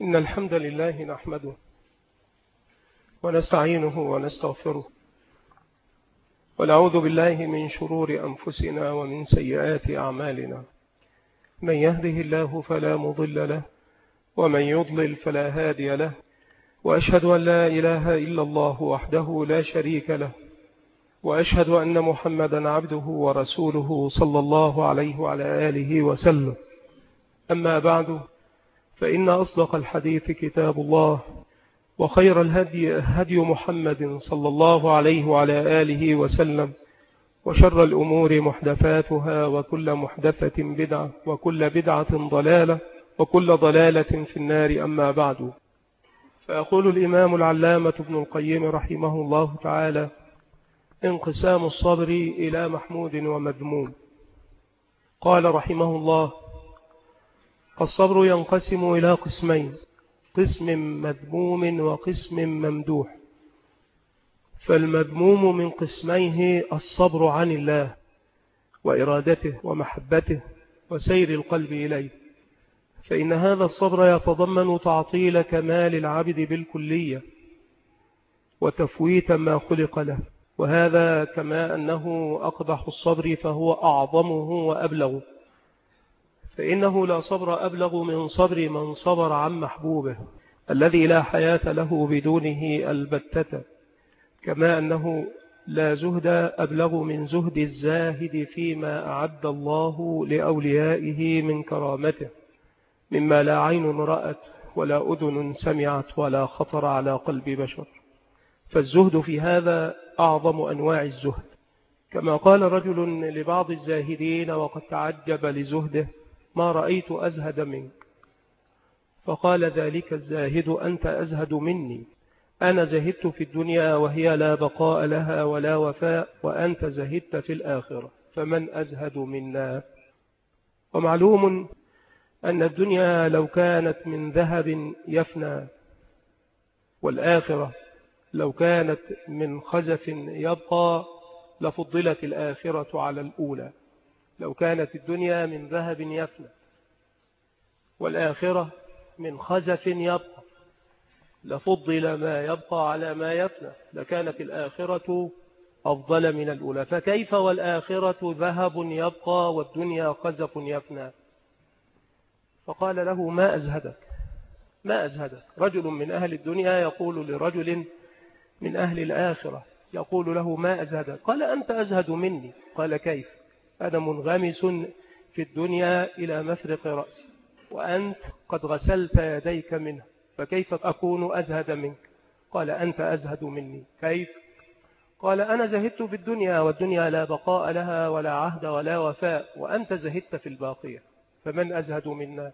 إن الحمد لله نحمده ونستعينه ونستغفره ونعوذ بالله من شرور أنفسنا ومن سيئات أعمالنا. من يهده الله فلا مضل له ومن يضلل فلا هادي له، وأشهد أن لا إله إلا الله وحده لا شريك له، وأشهد أن محمدا عبده ورسوله صلى الله عليه وعلى آله وسلم. أما بعد، فإن أصدق الحديث كتاب الله، وخير الهدي هدي محمد صلى الله عليه وعلى آله وسلم، وشر الأمور محدثاتها، وكل محدثة بدعة، وكل بدعة ضلالة، وكل ضلالة في النار. أما بعد، فيقول الإمام العلامة ابن القيم رحمه الله تعالى: انقسام الصبر إلى محمود ومذموم. قال رحمه الله: الصبر ينقسم إلى قسمين: قسم مذموم وقسم ممدوح. فالمذموم من قسميه الصبر عن الله وإرادته ومحبته وسير القلب إليه، فإن هذا الصبر يتضمن تعطيل كمال العبد بالكلية وتفويت ما خلق له، وهذا كما أنه أقبح الصبر فهو أعظمه وأبلغ، فإنه لا صبر أبلغ من صبر من صبر عن محبوبه الذي لا حياة له بدونه البتة، كما أنه لا زهد أبلغ من زهد الزاهد فيما أعد الله لأوليائه من كرامته، مما لا عين رأت ولا أذن سمعت ولا خطر على قلب بشر. فالزهد في هذا أعظم أنواع الزهد، كما قال رجل لبعض الزاهدين وقد تعجب لزهده: ما رأيت أزهد منك. فقال ذلك الزاهد: أنت أزهد مني، أنا زهدت في الدنيا وهي لا بقاء لها ولا وفاء، وأنت زهدت في الآخرة، فمن أزهد منا؟ ومعلوم أن الدنيا لو كانت من ذهب يفنى، والآخرة لو كانت من خزف يبقى، لفضلت الآخرة على الأولى. لو كانت الدنيا من ذهب يفنى والآخرة من خزف يبقى، لفضل ما يبقى على ما يفنى، لكانت الآخرة أفضل من الأولى. فكيف والآخرة ذهب يبقى والدنيا خزف يفنى؟ فقال له: ما أزهدك، ما أزهدك. رجل من أهل الدنيا يقول لرجل من أهل الآخرة، يقول له: ما أزهدك؟ قال: أنت أزهد مني. قال: كيف؟ أنا منغمس في الدنيا إلى مفرق رأسي، وأنت قد غسلت يديك منه، فكيف أكون أزهد منك؟ قال: أنت أزهد مني. كيف؟ قال: أنا زهدت في الدنيا والدنيا لا بقاء لها ولا عهد ولا وفاء، وأنت زهدت في الباقية، فمن أزهد منا؟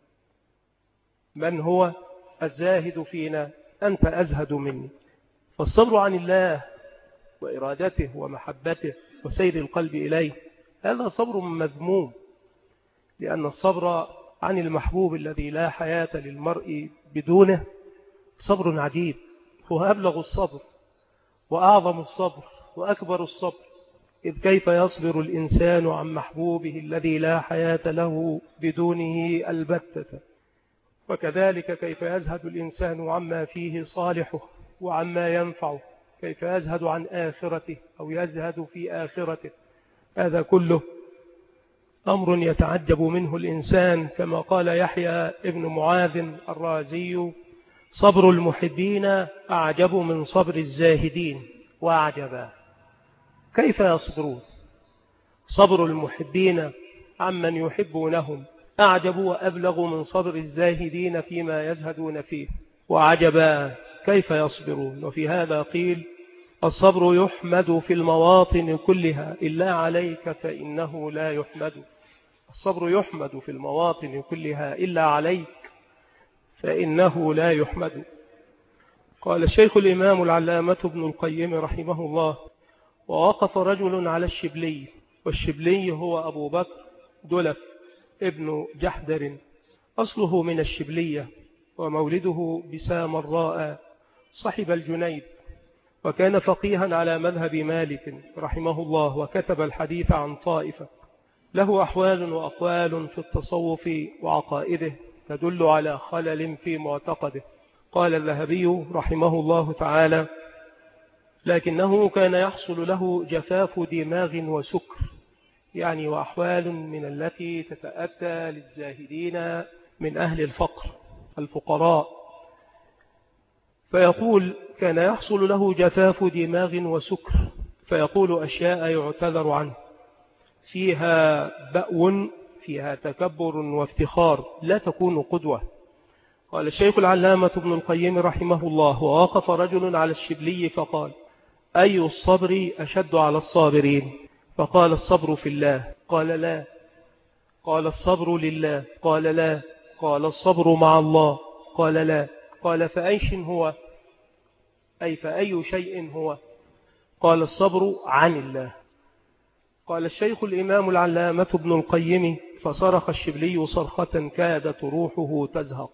من هو الزاهد فينا؟ أنت أزهد مني. فالصبر عن الله وإرادته ومحبته وسير القلب إليه هذا صبر مذموم، لأن الصبر عن المحبوب الذي لا حياة للمرء بدونه صبر عجيب، هو أبلغ الصبر وأعظم الصبر وأكبر الصبر. إذ كيف يصبر الإنسان عن محبوبه الذي لا حياة له بدونه البتة؟ وكذلك كيف يزهد الإنسان عما فيه صالحه وعما ينفعه؟ كيف يزهد عن آخرته أو يزهد في آخرته؟ هذا كله أمر يتعجب منه الإنسان، كما قال يحيى ابن معاذ الرازي: صبر المحبين أعجب من صبر الزاهدين وأعجبا. كيف يصبرون؟ صبر المحبين عمن يحبونهم أعجب وأبلغ من صبر الزاهدين فيما يزهدون فيه، وعجبا كيف يصبرون. وفي هذا قيل: الصبر يحمد في المواطن كلها إلا عليك فإنه لا يحمد. الصبر يحمد في المواطن كلها إلا عليك فإنه لا يحمد. قال الشيخ الإمام العلامة ابن القيم رحمه الله: ووقف رجل على الشبلي، والشبلي هو أبو بكر دلف ابن جحدر، أصله من الشبلية ومولده بسامراء، صحب الجنيد، وكان فقيها على مذهب مالك رحمه الله، وكتب الحديث عن طائفة، له أحوال وأقوال في التصوف وعقائده تدل على خلل في معتقده. قال الذهبي رحمه الله تعالى: لكنه كان يحصل له جفاف دماغ وسكر، يعني وأحوال من التي تتأتى للزاهدين من أهل الفقر الفقراء. فيقول: كان يحصل له جفاف دماغ وسكر، فيقول أشياء يعتذر عنه، فيها بأو، فيها تكبر وافتخار، لا تكون قدوة. قال الشيخ العلامة ابن القيم رحمه الله: ووقف رجل على الشبلي فقال: أي الصبر أشد على الصابرين؟ فقال: الصبر في الله. قال: لا. قال: الصبر لله. قال: لا. قال: الصبر مع الله. قال: لا. قال: فأيش هو؟ أي فأي شيء هو؟ قال: الصبر عن الله. قال الشيخ الإمام العلامة ابن القيم: فصرخ الشبلي صرخة كادت روحه تزهق.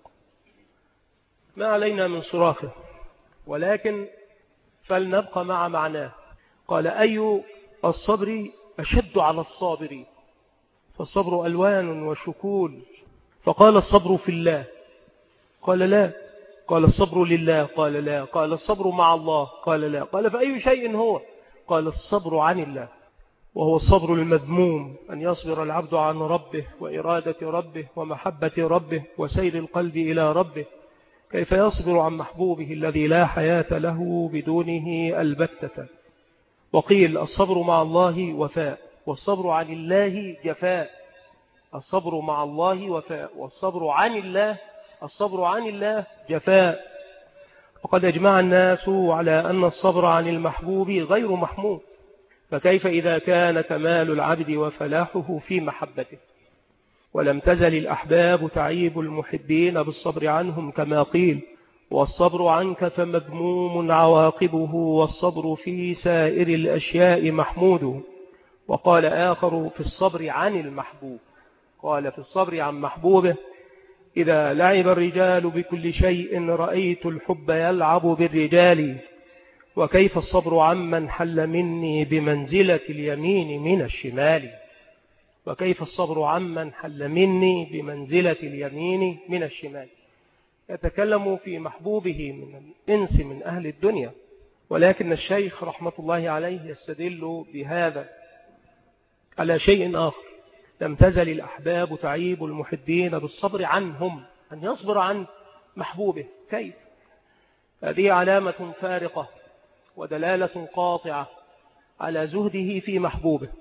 ما علينا من صراخه، ولكن فلنبقى مع معناه. قال: أي الصبر أشد على الصابرين؟ فالصبر ألوان وشكول. فقال: الصبر في الله. قال: لا. قال: الصبر لله. قال: لا. قال: الصبر مع الله. قال: لا. قال: فأي شيء هو؟ قال: الصبر عن الله. وهو الصبر المذموم، أن يصبر العبد عن ربه وإرادة ربه ومحبة ربه وسير القلب إلى ربه. كيف يصبر عن محبوبه الذي لا حياة له بدونه البتة؟ وقيل: الصبر مع الله وفاء، والصبر عن الله جفاء. الصبر مع الله وفاء، والصبر عن الله، الصبر عن الله جفاء. وقد أجمع الناس على أن الصبر عن المحبوب غير محمود، فكيف إذا كان كمال العبد وفلاحه في محبته؟ ولم تزل الأحباب تعيب المحبين بالصبر عنهم، كما قيل: والصبر عنك فمذموم عواقبه، والصبر في سائر الأشياء محمود. وقال آخر في الصبر عن المحبوب، قال في الصبر عن محبوبه: إذا لعب الرجال بكل شيء رأيت الحب يلعب بالرجال، وكيف الصبر عمن حل مني بمنزلة اليمين من الشمال. وكيف الصبر عمن حل مني بمنزلة اليمين من الشمال. يتكلم في محبوبه من الإنس من أهل الدنيا، ولكن الشيخ رحمة الله عليه يستدل بهذا على شيء آخر. لم تزل الأحباب تعيب المحبين بالصبر عنهم، أن يصبر عن محبوبه. كيف؟ هذه علامة فارقة ودلالة قاطعة على زهده في محبوبه،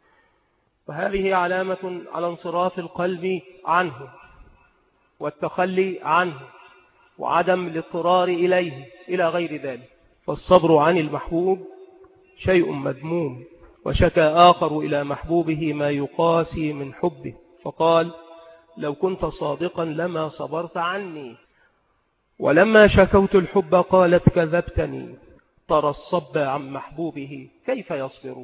وهذه علامة على انصراف القلب عنه والتخلي عنه وعدم الاضطرار إليه إلى غير ذلك. فالصبر عن المحبوب شيء مذموم. وشكى آخر إلى محبوبه ما يقاسي من حبه، فقال: لو كنت صادقا لما صبرت عني. ولما شكوت الحب قالت: كذبتني. ترى الصب عن محبوبه كيف يصبر.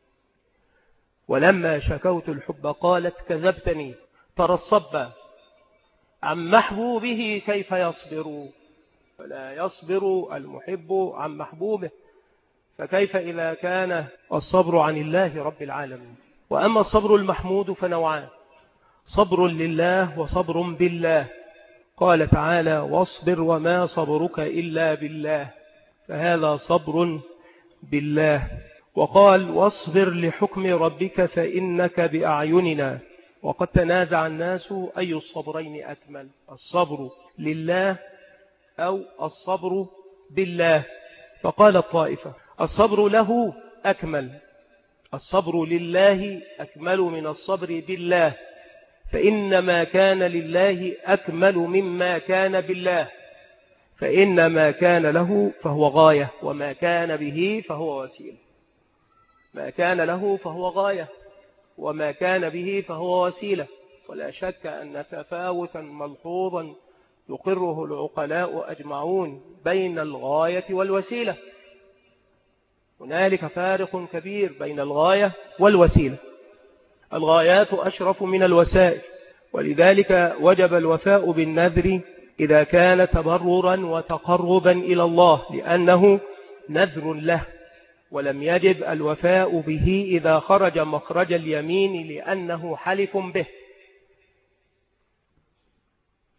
ولما شكوت الحب قالت: كذبتني. ترى الصب عن محبوبه كيف يصبر. فلا يصبر المحب عن محبوبه، فكيف إذا كان الصبر عن الله رب العالمين. وأما الصبر المحمود فنوعان: صبر لله وصبر بالله. قال تعالى: واصبر وما صبرك إلا بالله، فهذا صبر بالله. وقال: واصبر لحكم ربك فإنك بأعيننا. وقد تنازع الناس أي الصبرين أكمل، الصبر لله أو الصبر بالله. فقال الطائفة: الصبر له أكمل، الصبر لله أكمل من الصبر بالله، فإن ما كان لله أكمل مما كان بالله، فإن ما كان له فهو غاية، وما كان به فهو وسيلة. ما كان له فهو غاية، وما كان به فهو وسيلة. ولا شك أن تفاوتا ملحوظا يقره العقلاء أجمعون بين الغاية والوسيلة. هنالك فارق كبير بين الغاية والوسيلة. الغايات أشرف من الوسائل، ولذلك وجب الوفاء بالنذر إذا كان تبررا وتقربا إلى الله، لأنه نذر له. ولم يجب الوفاء به إذا خرج مخرج اليمين، لأنه حلف به.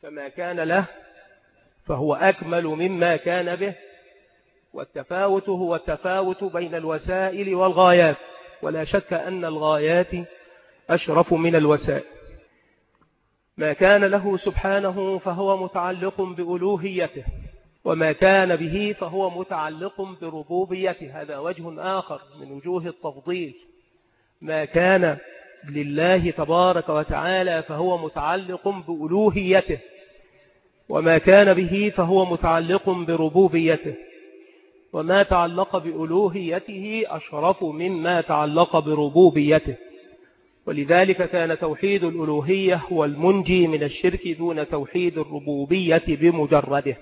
فما كان له فهو أكمل مما كان به، والتفاوت هو التفاوت بين الوسائل والغايات، ولا شك أن الغايات أشرف من الوسائل. ما كان له سبحانه فهو متعلق بألوهيته، وما كان به فهو متعلق بربوبيته. هذا وجه آخر من وجوه التفضيل. ما كان لله تبارك وتعالى فهو متعلق بألوهيته، وما كان به فهو متعلق بربوبيته، وما تعلق بألوهيته أشرف مما تعلق بربوبيته. ولذلك كان توحيد الألوهية هو المنجي من الشرك دون توحيد الربوبية بمجرده.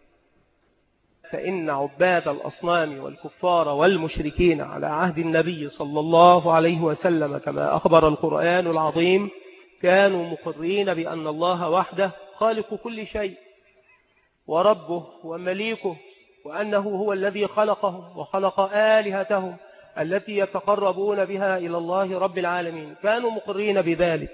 فإن عباد الأصنام والكفار والمشركين على عهد النبي صلى الله عليه وسلم كما أخبر القرآن العظيم كانوا مقرين بأن الله وحده خالق كل شيء وربه ومليكه، وأنه هو الذي خلقهم وخلق آلهتهم التي يتقربون بها إلى الله رب العالمين. كانوا مقرين بذلك،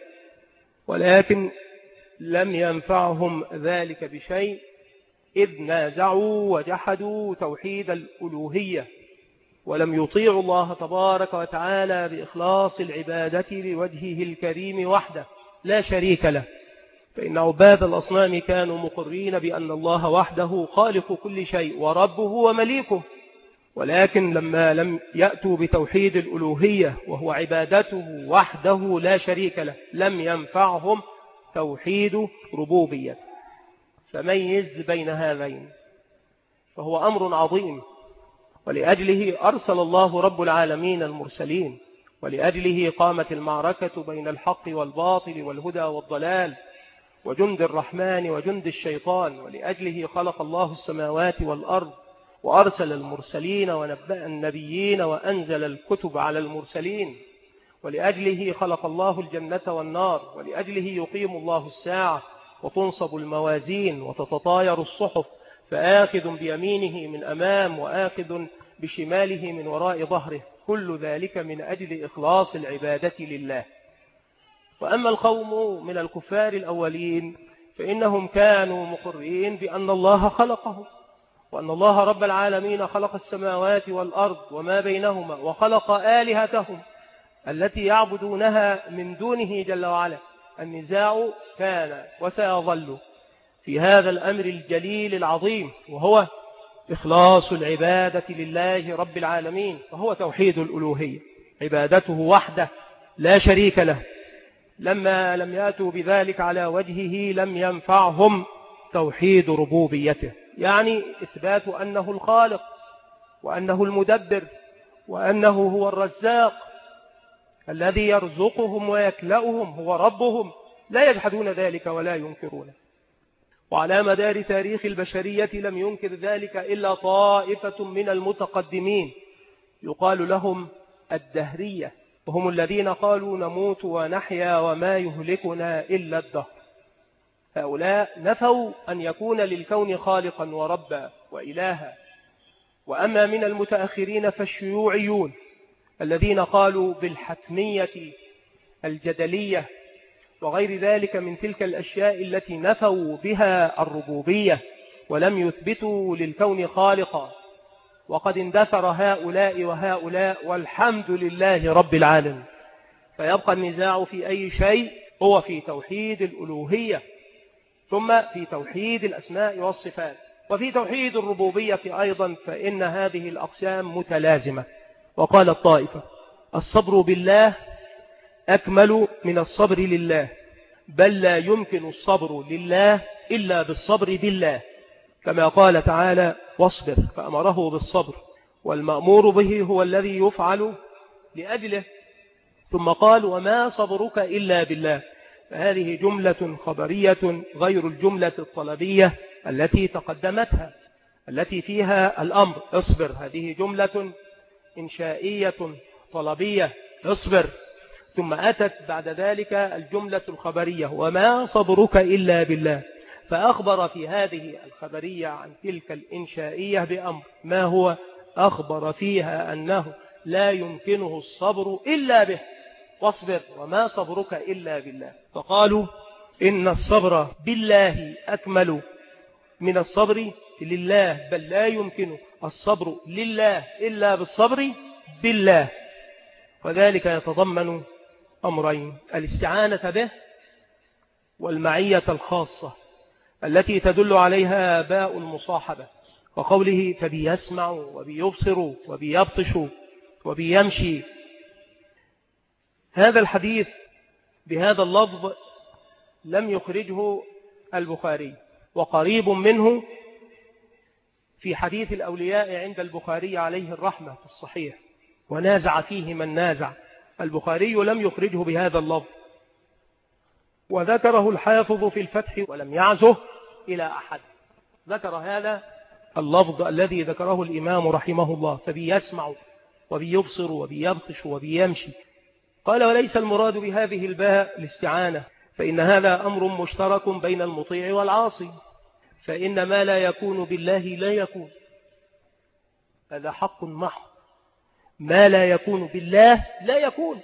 ولكن لم ينفعهم ذلك بشيء إذ نازعوا وجحدوا توحيد الألوهية، ولم يطيعوا الله تبارك وتعالى بإخلاص العبادة لوجهه الكريم وحده لا شريك له. فإن عباد الأصنام كانوا مقرين بأن الله وحده خالق كل شيء وربه ومليكه، ولكن لما لم يأتوا بتوحيد الألوهية وهو عبادته وحده لا شريك له لم ينفعهم توحيد ربوبيته. فميز بين هذين، فهو أمر عظيم، ولأجله أرسل الله رب العالمين المرسلين، ولأجله قامت المعركة بين الحق والباطل والهدى والضلال وجند الرحمن وجند الشيطان، ولأجله خلق الله السماوات والأرض وأرسل المرسلين ونبأ النبيين وأنزل الكتب على المرسلين، ولأجله خلق الله الجنة والنار، ولأجله يقيم الله الساعة وتنصب الموازين وتتطاير الصحف، فآخذ بيمينه من أمام وآخذ بشماله من وراء ظهره، كل ذلك من أجل إخلاص العبادة لله. وأما القوم من الكفار الأولين فإنهم كانوا مقرين بأن الله خلقهم، وأن الله رب العالمين خلق السماوات والأرض وما بينهما، وخلق آلهتهم التي يعبدونها من دونه جل وعلا. النزاع كان وسيظل في هذا الأمر الجليل العظيم، وهو إخلاص العبادة لله رب العالمين، وهو توحيد الألوهية، عبادته وحده لا شريك له. لما لم يأتوا بذلك على وجهه لم ينفعهم توحيد ربوبيته، يعني إثبات أنه الخالق وأنه المدبر وأنه هو الرزاق الذي يرزقهم ويكلأهم، هو ربهم، لا يجحدون ذلك ولا ينكرونه. وعلى مدار تاريخ البشرية لم ينكر ذلك إلا طائفة من المتقدمين يقال لهم الدهرية، وهم الذين قالوا نموت ونحيا وما يهلكنا إلا الدهر. هؤلاء نفوا أن يكون للكون خالقا وربا وإلها. وأما من المتأخرين فالشيوعيون الذين قالوا بالحتمية الجدلية وغير ذلك من تلك الأشياء التي نفوا بها الربوبية ولم يثبتوا للكون خالقا. وقد اندثر هؤلاء وهؤلاء والحمد لله رب العالمين. فيبقى النزاع في أي شيء هو في توحيد الألوهية، ثم في توحيد الأسماء والصفات، وفي توحيد الربوبية أيضا، فإن هذه الأقسام متلازمة. وقال الطائفة الصبر بالله أكمل من الصبر لله، بل لا يمكن الصبر لله إلا بالصبر بالله، كما قال تعالى واصبر فأمره بالصبر، والمأمور به هو الذي يفعل لأجله. ثم قال وما صبرك إلا بالله، فهذه جملة خبرية غير الجملة الطلبية التي تقدمتها التي فيها الأمر اصبر، هذه جملة إنشائية طلبية اصبر، ثم أتت بعد ذلك الجملة الخبرية وما صبرك إلا بالله، فأخبر في هذه الخبرية عن تلك الإنشائية بأمر ما هو أخبر فيها أنه لا يمكنه الصبر إلا به، واصبر وما صبرك إلا بالله. فقالوا إن الصبر بالله أكمل من الصبر لله، بل لا يمكن الصبر لله إلا بالصبر بالله. وذلك يتضمن أمرين: الاستعانة به، والمعية الخاصة التي تدل عليها باء المصاحبة، وقوله فبيسمع وبيبصر وبيبطش وبيمشي. هذا الحديث بهذا اللفظ لم يخرجه البخاري، وقريب منه في حديث الأولياء عند البخاري عليه الرحمة في الصحيح، ونازع فيه من نازع. البخاري لم يخرجه بهذا اللفظ، وذكره الحافظ في الفتح ولم يعزه إلى أحد. ذكر هذا اللفظ الذي ذكره الإمام رحمه الله: فبيسمع وبيبصر وبيبطش وبيمشي. قال: وليس المراد بهذه الباء الاستعانة، فإن هذا أمر مشترك بين المطيع والعاصي، فإن ما لا يكون بالله لا يكون. هذا حق محض، ما لا يكون بالله لا يكون.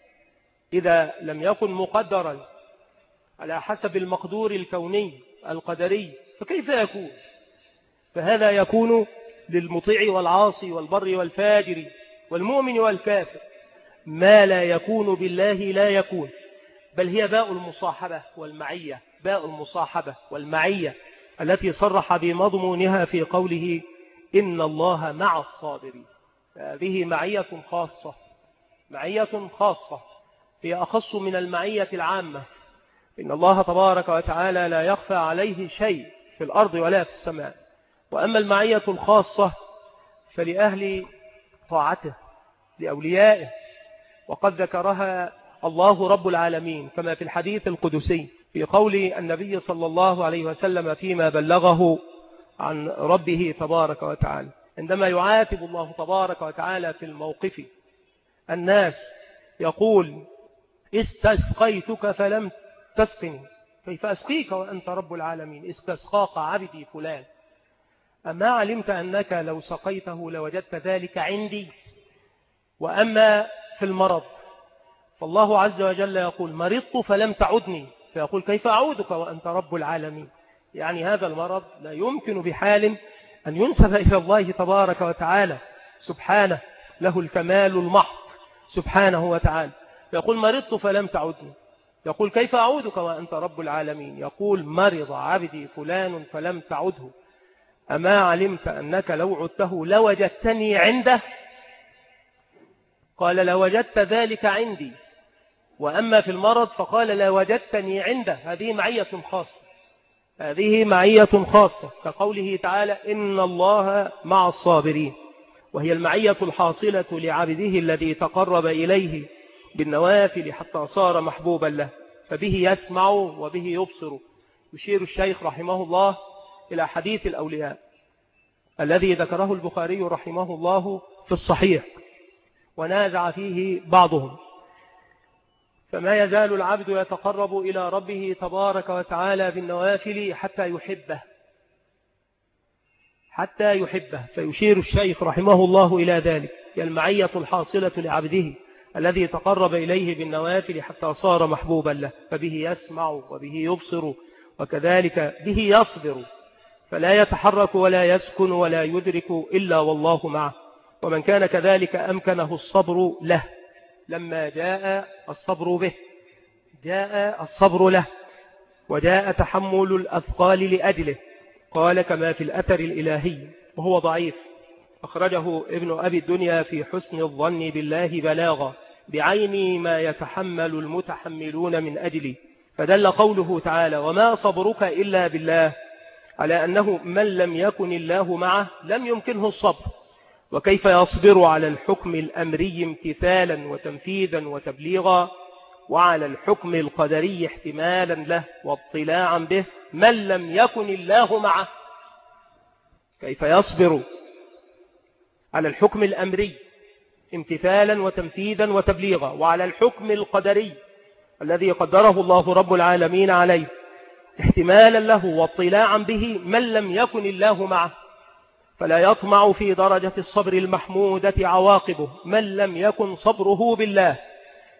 إذا لم يكن مقدرا على حسب المقدور الكوني القدري فكيف يكون؟ فهذا يكون للمطيع والعاصي والبر والفاجر والمؤمن والكافر. ما لا يكون بالله لا يكون، بل هي باء المصاحبة والمعية، باء المصاحبة والمعية التي صرح بمضمونها في قوله إن الله مع الصابرين. هذه معية خاصة، معية خاصة هي أخص من المعية العامة. إن الله تبارك وتعالى لا يخفى عليه شيء في الأرض ولا في السماء. وأما المعية الخاصة فلأهل طاعته، لأوليائه، وقد ذكرها الله رب العالمين كما في الحديث القدسي في قول النبي صلى الله عليه وسلم فيما بلغه عن ربه تبارك وتعالى، عندما يعاتب الله تبارك وتعالى في الموقف الناس يقول: استسقيتك فلم تسقني، كيف أسقيك وأنت رب العالمين؟ استسقاك عبدي فلان، أما علمت أنك لو سقيته لوجدت ذلك عندي؟ وأما في المرض فالله عز وجل يقول: مرضت فلم تعدني، فيقول: كيف أعودك وأنت رب العالمين؟ يعني هذا المرض لا يمكن بحال أن ينسب إلى الله تبارك وتعالى سبحانه، له الكمال المحض سبحانه وتعالى. يقول: مرضت فلم تعدني. يقول: كيف أعودك وأنت رب العالمين؟ يقول: مرض عبدي فلان فلم تعده، أما علمت أنك لو عدته لوجدتني عنده؟ قال: لوجدت ذلك عندي. وأما في المرض فقال: لوجدتني عنده. هذه معية خاصة، هذه معية خاصة، كقوله تعالى: إن الله مع الصابرين، وهي المعية الحاصلة لعبده الذي تقرب إليه بالنوافل حتى صار محبوبا له، فبه يسمع وبه يبصر. يشير الشيخ رحمه الله إلى حديث الأولياء الذي ذكره البخاري رحمه الله في الصحيح، ونازع فيه بعضهم. فما يزال العبد يتقرب إلى ربه تبارك وتعالى بالنوافل حتى يحبه، حتى يحبه. فيشير الشيخ رحمه الله إلى ذلك: هي المعية الحاصلة لعبده الذي تقرب إليه بالنوافل حتى صار محبوبا له، فبه يسمع وبه يبصر، وكذلك به يصبر، فلا يتحرك ولا يسكن ولا يدرك إلا والله معه. ومن كان كذلك أمكنه الصبر له لما جاء الصبر به، جاء الصبر له، وجاء تحمل الأثقال لأجله. قال كما في الأثر الإلهي وهو ضعيف، أخرجه ابن أبي الدنيا في حسن الظن بالله بلاغا: بعيني ما يتحمل المتحملون من أجلي. فدل قوله تعالى: وما صبرك إلا بالله، على أنه من لم يكن الله معه لم يمكنه الصبر. وكيف يصبر على الحكم الأمري امتثالا وتنفيذا وتبليغا، وعلى الحكم القدري احتمالا له واطلاعا به، من لم يكن الله معه؟ كيف يصبر على الحكم الأمري امتثالا وتنفيذا وتبليغا، وعلى الحكم القدري الذي قدره الله رب العالمين عليه احتمالا له واطلاعا به، من لم يكن الله معه؟ فلا يطمع في درجة الصبر المحمودة عواقبه من لم يكن صبره بالله،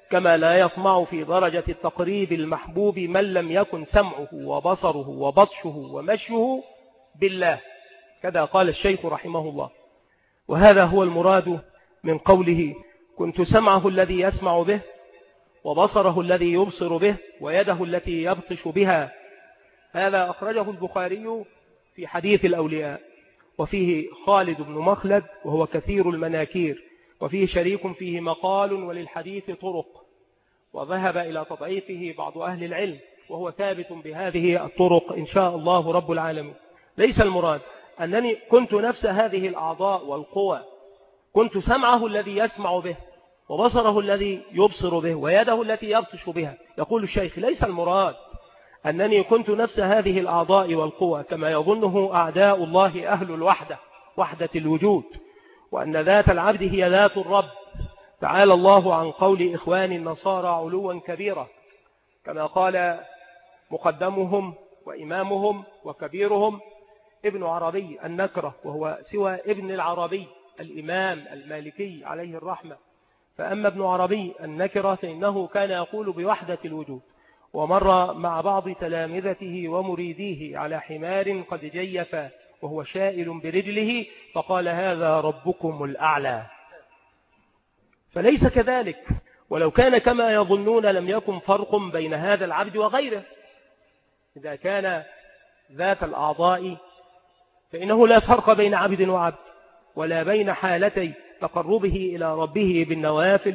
كما لا يطمع في درجة التقريب المحبوب من لم يكن سمعه وبصره وبطشه ومشيه بالله. كذا قال الشيخ رحمه الله. وهذا هو المراد من قوله كنت سمعه الذي يسمع به وبصره الذي يبصر به ويده التي يبطش بها. هذا أخرجه البخاري في حديث الأولياء، وفيه خالد بن مخلد وهو كثير المناكير، وفيه شريك فيه مقال وللحديث طرق، وذهب إلى تضعيفه بعض أهل العلم، وهو ثابت بهذه الطرق إن شاء الله رب العالمين. ليس المراد أنني كنت نفس هذه الأعضاء والقوى، كنت سمعه الذي يسمع به وبصره الذي يبصر به ويده التي يبطش بها. يقول الشيخ ليس المراد أنني كنت نفس هذه الأعضاء والقوى كما يظنه أعداء الله أهل الوحدة، وحدة الوجود، وأن ذات العبد هي ذات الرب. تعالى الله عن قول إخوان النصارى علوا كبيرا، كما قال مقدمهم وإمامهم وكبيرهم ابن عربي النكرة، وهو سوى ابن العربي الإمام المالكي عليه الرحمة. فأما ابن عربي النكرة فإنه كان يقول بوحدة الوجود، ومر مع بعض تلامذته ومريديه على حمار قد جيف وهو شائل برجله فقال هذا ربكم الأعلى. فليس كذلك، ولو كان كما يظنون لم يكن فرق بين هذا العبد وغيره. إذا كان ذات الأعضاء فإنه لا فرق بين عبد وعبد، ولا بين حالتي تقربه إلى ربه بالنوافل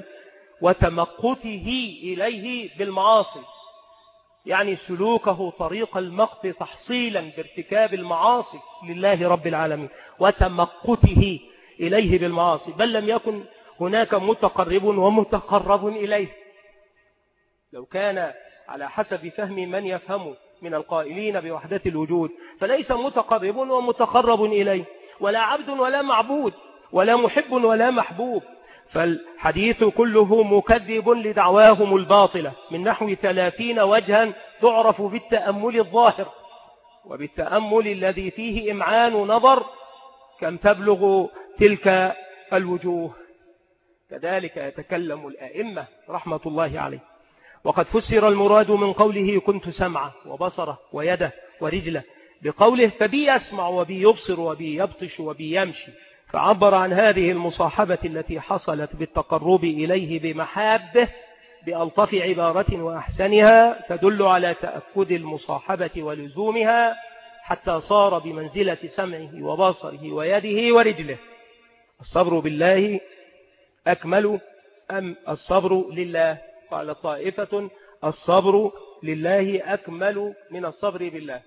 وتمقته إليه بالمعاصي، يعني سلوكه طريق المقت تحصيلا بارتكاب المعاصي لله رب العالمين وتمقته إليه بالمعاصي، بل لم يكن هناك متقرب ومتقرب إليه. لو كان على حسب فهم من يفهم من القائلين بوحدة الوجود فليس متقرب ومتقرب إليه، ولا عبد ولا معبود، ولا محب ولا محبوب. فالحديث كله مكذب لدعواهم الباطلة من نحو 30 وجها تعرف بالتأمل الظاهر، وبالتأمل الذي فيه إمعان نظر كم تبلغ تلك الوجوه. كذلك يتكلم الأئمة رحمة الله عليه. وقد فسر المراد من قوله كنت سمعه وبصره ويده ورجله بقوله فبي يسمع وبي يبصر وبي يبطش وبي يمشي، فعبر عن هذه المصاحبة التي حصلت بالتقرب إليه بمحابه بألطف عبارة وأحسنها تدل على تأكد المصاحبة ولزومها، حتى صار بمنزلة سمعه وبصره ويده ورجله. الصبر بالله أكمل أم الصبر لله؟ قال طائفة الصبر لله أكمل من الصبر بالله،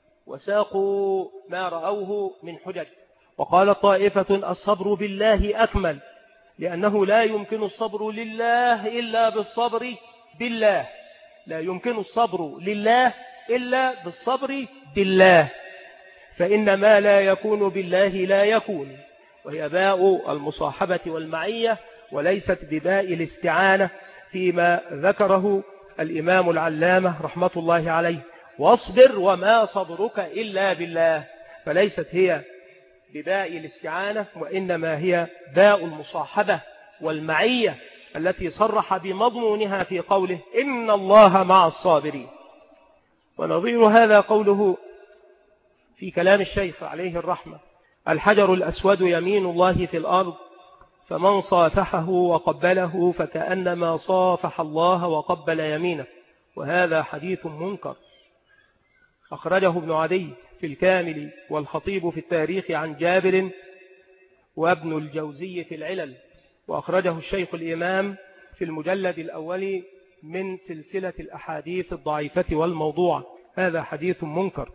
وساقوا ما رأوه من حجج. وقال طائفة الصبر بالله أكمل، لأنه لا يمكن الصبر لله إلا بالصبر بالله، لا يمكن الصبر لله إلا بالصبر بالله، فإن ما لا يكون بالله لا يكون، وهي باء المصاحبة والمعية وليست بباء الاستعانة فيما ذكره الإمام العلامة رحمة الله عليه واصبر وما صبرك إلا بالله، فليست هي بباء الاستعانة، وإنما هي باء المصاحبة والمعية التي صرح بمضمونها في قوله إن الله مع الصابرين. ونظير هذا قوله في كلام الشيخ عليه الرحمة الحجر الأسود يمين الله في الأرض فمن صافحه وقبله فكأنما صافح الله وقبل يمينه، وهذا حديث منكر أخرجه ابن عدي في الكامل والخطيب في التاريخ عن جابر وابن الجوزي في العلل، وأخرجه الشيخ الإمام في المجلد الأول من سلسلة الأحاديث الضعيفة والموضوع. هذا حديث منكر.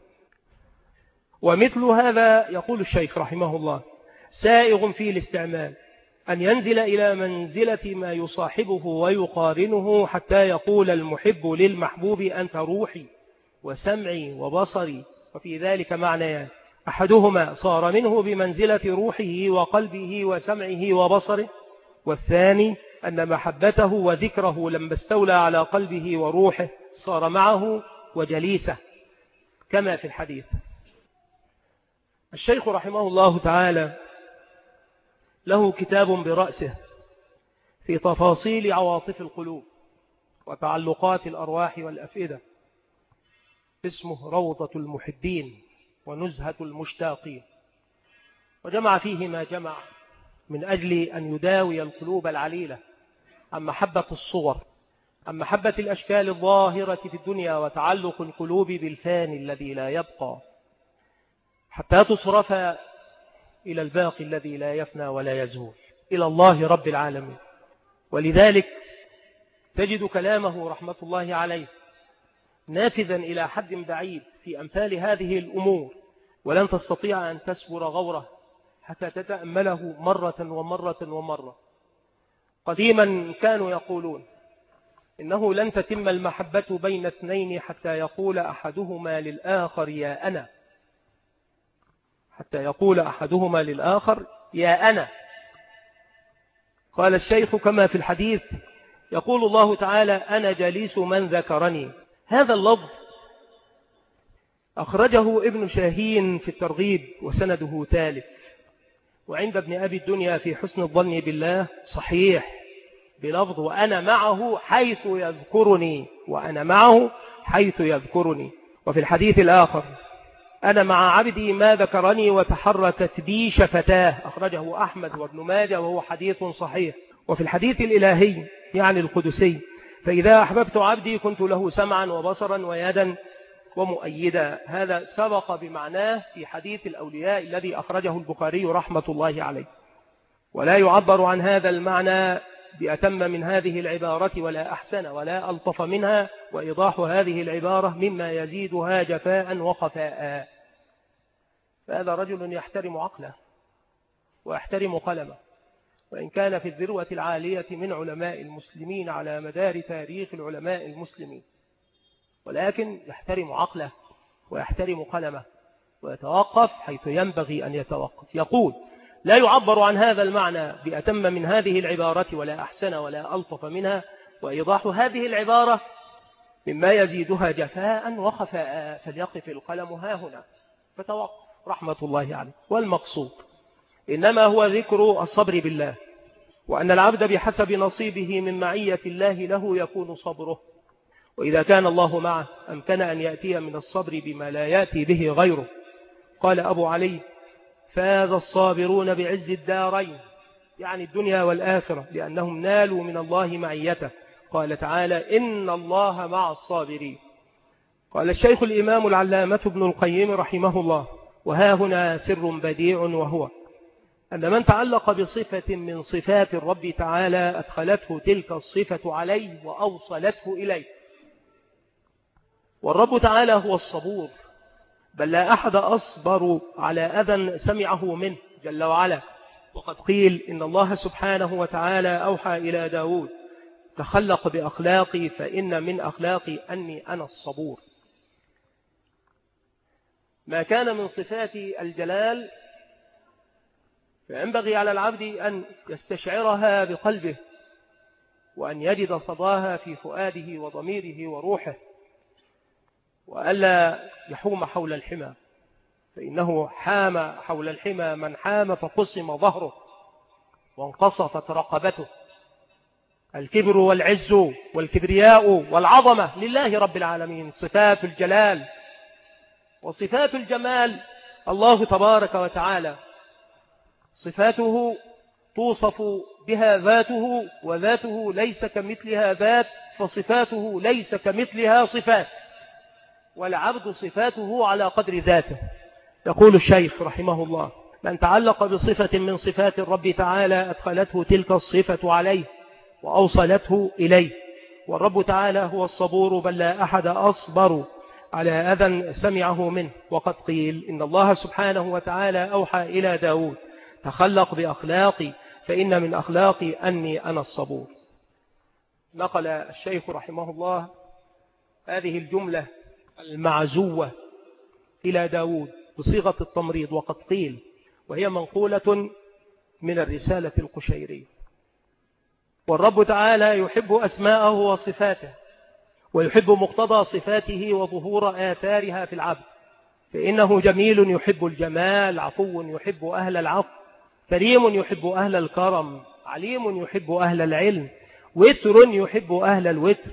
ومثل هذا يقول الشيخ رحمه الله سائغ في الاستعمال أن ينزل إلى منزلة ما يصاحبه ويقارنه، حتى يقول المحب للمحبوب أنت روحي وسمعي وبصري، وفي ذلك معنيان: أحدهما صار منه بمنزلة روحه وقلبه وسمعه وبصره، والثاني أن محبته وذكره لما استولى على قلبه وروحه صار معه وجليسه كما في الحديث. الشيخ رحمه الله تعالى له كتاب برأسه في تفاصيل عواطف القلوب، وتعلقات الأرواح والأفئدة، اسمه روضة المحبين ونزهة المشتاقين، وجمع فيه ما جمع من أجل أن يداوي القلوب العليلة عن محبة الصور، عن محبة الأشكال الظاهرة في الدنيا، وتعلق القلوب بالفان الذي لا يبقى، حتى تصرف إلى الباقي الذي لا يفنى ولا يزول، إلى الله رب العالمين. ولذلك تجد كلامه رحمة الله عليه نافذا إلى حد بعيد في أمثال هذه الأمور، ولن تستطيع أن تسبر غوره حتى تتأمله مرة ومرة ومرة. قديما كانوا يقولون إنه لن تتم المحبة بين اثنين حتى يقول أحدهما للآخر يا أنا، حتى يقول أحدهما للآخر يا أنا. قال الشيخ كما في الحديث يقول الله تعالى أنا جليس من ذكرني. هذا اللفظ أخرجه ابن شاهين في الترغيب وسنده تالف، وعند ابن أبي الدنيا في حسن الظن بالله صحيح بلفظ وأنا معه حيث يذكرني، وأنا معه حيث يذكرني. وفي الحديث الآخر أنا مع عبدي ما ذكرني وتحركت بي شفتاه، أخرجه أحمد وابن ماجه وهو حديث صحيح. وفي الحديث الإلهي يعني القدسي فإذا أحببت عبدي كنت له سمعا وبصرا ويدا ومؤيدا. هذا سبق بمعناه في حديث الأولياء الذي أخرجه البخاري رحمة الله عليه. ولا يعبر عن هذا المعنى بأتم من هذه العبارة ولا أحسن ولا ألطف منها، وإيضاح هذه العبارة مما يزيدها جفاء وخفاء. فهذا رجل يحترم عقله ويحترم قلمه، وإن كان في الذروة العالية من علماء المسلمين على مدار تاريخ العلماء المسلمين، ولكن يحترم عقله ويحترم قلمه ويتوقف حيث ينبغي أن يتوقف. يقول لا يعبر عن هذا المعنى بأتم من هذه العبارة ولا أحسن ولا ألطف منها، وإيضاح هذه العبارة مما يزيدها جفاء وخفاء، فليقف القلم ها هنا فتوقف رحمة الله عليه. والمقصود إنما هو ذكر الصبر بالله، وأن العبد بحسب نصيبه من معية الله له يكون صبره، وإذا كان الله معه أمكن أن يأتي من الصبر بما لا يأتي به غيره. قال أبو علي فاز الصابرون بعز الدارين، يعني الدنيا والآخرة، لأنهم نالوا من الله معيته. قال تعالى إن الله مع الصابرين. قال الشيخ الإمام العلامة ابن القيم رحمه الله وها هنا سر بديع، وهو أن من تعلق بصفة من صفات الرب تعالى أدخلته تلك الصفة عليه وأوصلته إليه. والرب تعالى هو الصبور، بل لا أحد أصبر على أذى سمعه منه جل وعلا. وقد قيل إن الله سبحانه وتعالى أوحى إلى داود تخلق بأخلاقي فإن من أخلاقي أني أنا الصبور. ما كان من صفات الجلال فينبغي على العبد أن يستشعرها بقلبه، وأن يجد صداها في فؤاده وضميره وروحه، وألا يحوم حول الحمى، فإنه حام حول الحمى من حام فقسم ظهره وانقصفت رقبته. الكبر والعز والكبرياء والعظمة لله رب العالمين، صفات الجلال. وصفات الجمال الله تبارك وتعالى صفاته توصف بها ذاته، وذاته ليس كمثلها ذات، فصفاته ليس كمثلها صفات، والعبد صفاته على قدر ذاته. يقول الشيخ رحمه الله من تعلق بصفة من صفات الرب تعالى أدخلته تلك الصفة عليه وأوصلته إليه. والرب تعالى هو الصبور، بل لا أحد أصبر على أذى سمعه منه. وقد قيل إن الله سبحانه وتعالى أوحى إلى داود تخلق بأخلاقي فإن من أخلاقي أني أنا الصبور. نقل الشيخ رحمه الله هذه الجملة المعزوة إلى داود بصيغة التمريض، وقد قيل وهي منقولة من الرسالة القشيرية. والرب تعالى يحب أسماءه وصفاته، ويحب مقتضى صفاته وظهور آثارها في العبد، فإنه جميل يحب الجمال، عفو يحب أهل العفو، كريم يحب أهل الكرم، عليم يحب أهل العلم، وتر يحب أهل الوتر،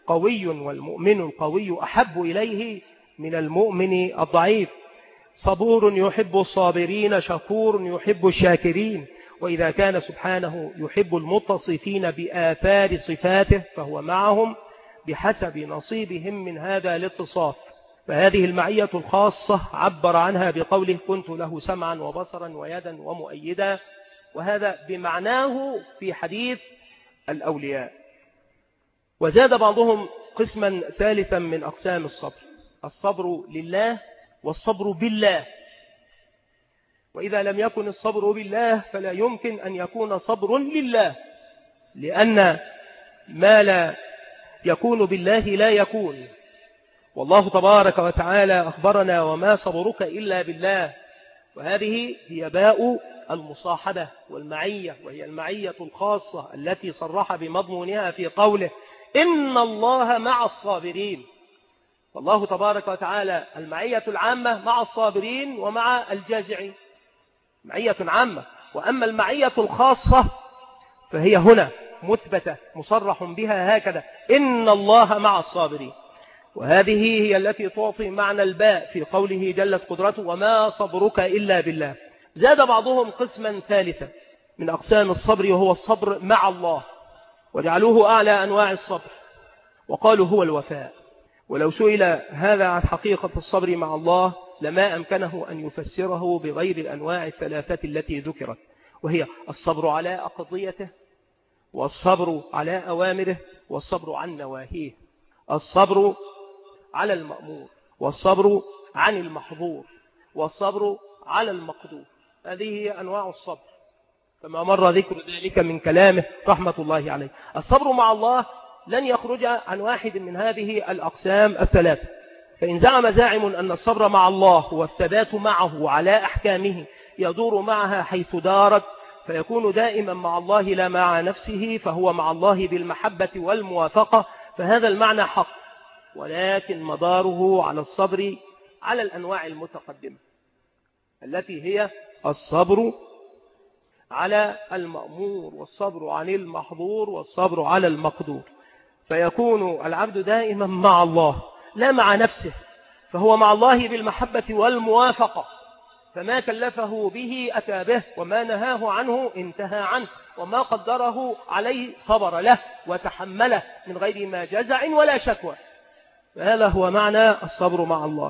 قوي، والمؤمن القوي أحب إليه من المؤمن الضعيف. صبور يحب الصابرين، شكور يحب الشاكرين. وإذا كان سبحانه يحب المتصفين بآثار صفاته فهو معهم بحسب نصيبهم من هذا الاتصاف. فهذه المعية الخاصة عبر عنها بقوله كنت له سمعا وبصرا ويدا ومؤيدا، وهذا بمعناه في حديث الأولياء. وزاد بعضهم قسما ثالثا من أقسام الصبر: الصبر لله والصبر بالله. وإذا لم يكن الصبر بالله فلا يمكن أن يكون صبر لله، لأن ما لا يكون بالله لا يكون. والله تبارك وتعالى أخبرنا وما صبرك إلا بالله، وهذه هي باء المصاحبة والمعية، وهي المعية الخاصة التي صرح بمضمونها في قوله إن الله مع الصابرين. والله تبارك وتعالى المعية العامة مع الصابرين ومع الجازعين، معية عامة. وأما المعية الخاصة فهي هنا مثبتة مصرح بها هكذا إن الله مع الصابرين، وهذه هي التي تعطي معنى الباء في قوله جلت قدرته وما صبرك إلا بالله. زاد بعضهم قسما ثالثا من أقسام الصبر، وهو الصبر مع الله، وجعلوه أعلى أنواع الصبر وقالوا هو الوفاء. ولو سئل هذا عن حقيقة الصبر مع الله لما أمكنه أن يفسره بغير الأنواع الثلاثة التي ذكرت، وهي الصبر على أقضيته، والصبر على أوامره، والصبر عن نواهيه، الصبر على المأمور، والصبر عن المحظور، والصبر على المقدور. هذه هي أنواع الصبر كما مر ذكر ذلك من كلامه رحمة الله عليه. الصبر مع الله لن يخرج عن واحد من هذه الأقسام الثلاثة. فإن زعم زاعم أن الصبر مع الله والثبات معه على أحكامه يدور معها حيث دارت، فيكون دائما مع الله لا مع نفسه، فهو مع الله بالمحبة والموافقة، فهذا المعنى حق، ولكن مداره على الصبر على الأنواع المتقدمة التي هي الصبر على المأمور، والصبر عن المحظور، والصبر على المقدور. فيكون العبد دائما مع الله لا مع نفسه، فهو مع الله بالمحبة والموافقة، فما كلفه به أتى به، وما نهاه عنه انتهى عنه، وما قدره عليه صبر له وتحمله من غير ما جزع ولا شكوى. فهذا هو معنى الصبر مع الله.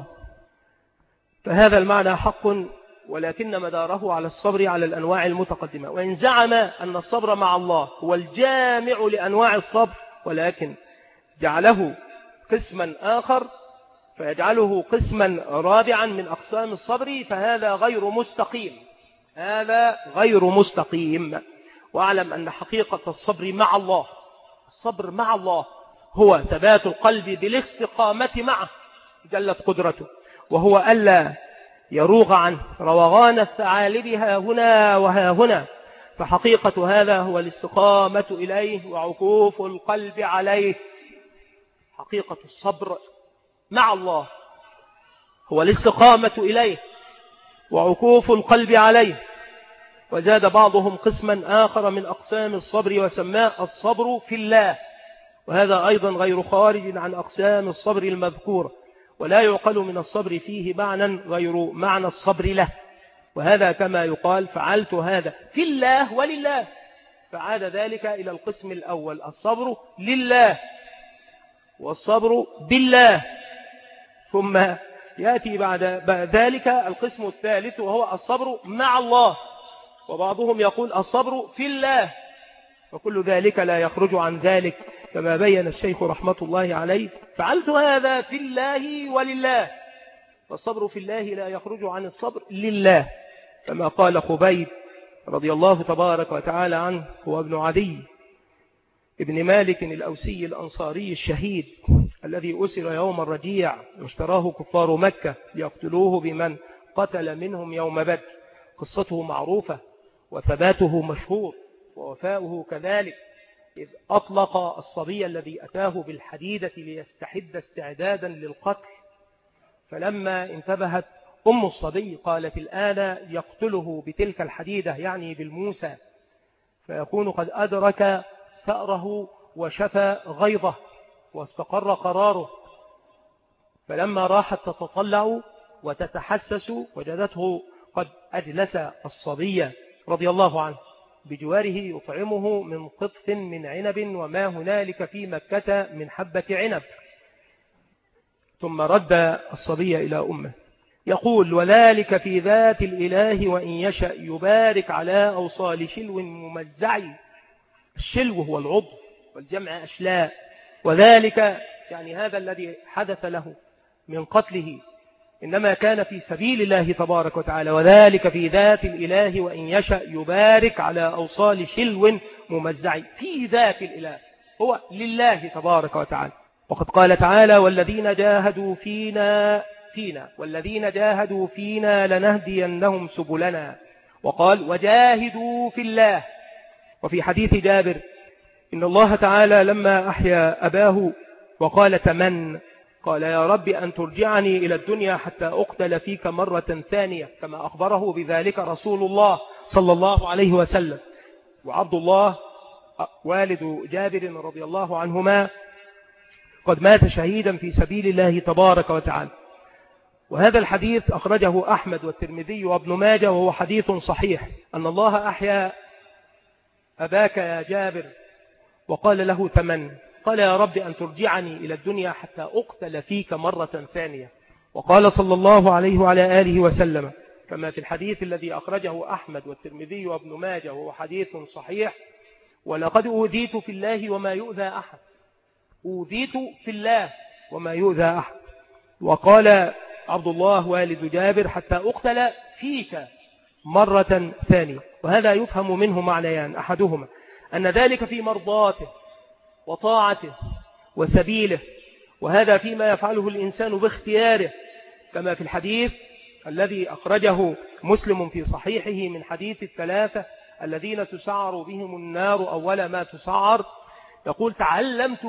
فهذا المعنى حق، ولكن مداره على الصبر على الأنواع المتقدمة. وإن زعم أن الصبر مع الله هو الجامع لأنواع الصبر، ولكن جعله قسما آخر فيجعله قسما رابعا من أقسام الصبر، فهذا غير مستقيم، هذا غير مستقيم. واعلم أن حقيقة الصبر مع الله، الصبر مع الله هو ثبات القلب بالاستقامة معه جلت قدرته، وهو ألا يروغ عنه روغان الثعالب ها هنا وها هنا. فحقيقة هذا هو الاستقامة إليه وعكوف القلب عليه. حقيقة الصبر مع الله هو الاستقامة إليه وعكوف القلب عليه. وزاد بعضهم قسما آخر من أقسام الصبر وسماه الصبر في الله، وهذا أيضا غير خارج عن أقسام الصبر المذكورة، ولا يعقل من الصبر فيه معنى غير معنى الصبر له. وهذا كما يقال فعلت هذا في الله ولله، فعاد ذلك إلى القسم الأول الصبر لله والصبر بالله، ثم يأتي بعد ذلك القسم الثالث وهو الصبر مع الله، وبعضهم يقول الصبر في الله، وكل ذلك لا يخرج عن ذلك كما بين الشيخ رحمة الله عليه فعلت هذا في الله ولله. فالصبر في الله لا يخرج عن الصبر لله، كما قال خبيب رضي الله تبارك وتعالى عنه، هو ابن عدي ابن مالك الأوسي الأنصاري الشهيد الذي أسر يوم الرجيع واشتراه كفار مكة ليقتلوه بمن قتل منهم يوم بدر. قصته معروفة وثباته مشهور ووفاؤه كذلك، إذ أطلق الصبي الذي أتاه بالحديدة ليستحد استعدادا للقتل، فلما انتبهت أم الصبي قالت الآن يقتله بتلك الحديدة، يعني بالموسى، فيكون قد أدرك ثأره وشفى غيظه. واستقر قراره، فلما راحت تتطلع وتتحسس وجدته قد أجلس الصبي رضي الله عنه بجواره يطعمه من قطف من عنب وما هنالك في مكة من حبة عنب. ثم رد الصبي إلى أمه يقول: وذلك في ذات الإله وإن يشأ يبارك على أوصال شلو ممزع. الشلو هو العضو والجمع أشلاء، وذلك يعني هذا الذي حدث له من قتله إنما كان في سبيل الله تبارك وتعالى. وذلك في ذات الإله وإن يشأ يبارك على أوصال شلو ممزع. في ذات الإله هو لله تبارك وتعالى. وقد قال تعالى: والذين جاهدوا فينا والذين جاهدوا فينا لنهدينهم سبلنا. وقال: وجاهدوا في الله. وفي حديث جابر إن الله تعالى لما أحيا أباه وقال: تمن، قال: يا رب أن ترجعني إلى الدنيا حتى أقتل فيك مرة ثانية، كما أخبره بذلك رسول الله صلى الله عليه وسلم. وعبد الله والد جابر رضي الله عنهما قد مات شهيدا في سبيل الله تبارك وتعالى. وهذا الحديث أخرجه أحمد والترمذي وابن ماجه، وهو حديث صحيح، أن الله أحيا أباك يا جابر وقال له: تمن، قال: يا رب أن ترجعني إلى الدنيا حتى أقتل فيك مرة ثانية. وقال صلى الله عليه وعلى آله وسلم كما في الحديث الذي أخرجه أحمد والترمذي وابن ماجه، وهو حديث صحيح: ولقد أوذيت في الله وما يؤذى أحد. أوذيت في الله وما يؤذى أحد. وقال عبد الله والد جابر: حتى أقتل فيك مرة ثانية. وهذا يفهم منه معنيان: أحدهما أن ذلك في مرضاته وطاعته وسبيله، وهذا فيما يفعله الإنسان باختياره، كما في الحديث الذي أخرجه مسلم في صحيحه من حديث الثلاثة الذين تسعر بهم النار أول ما تسعر، يقول: تعلمت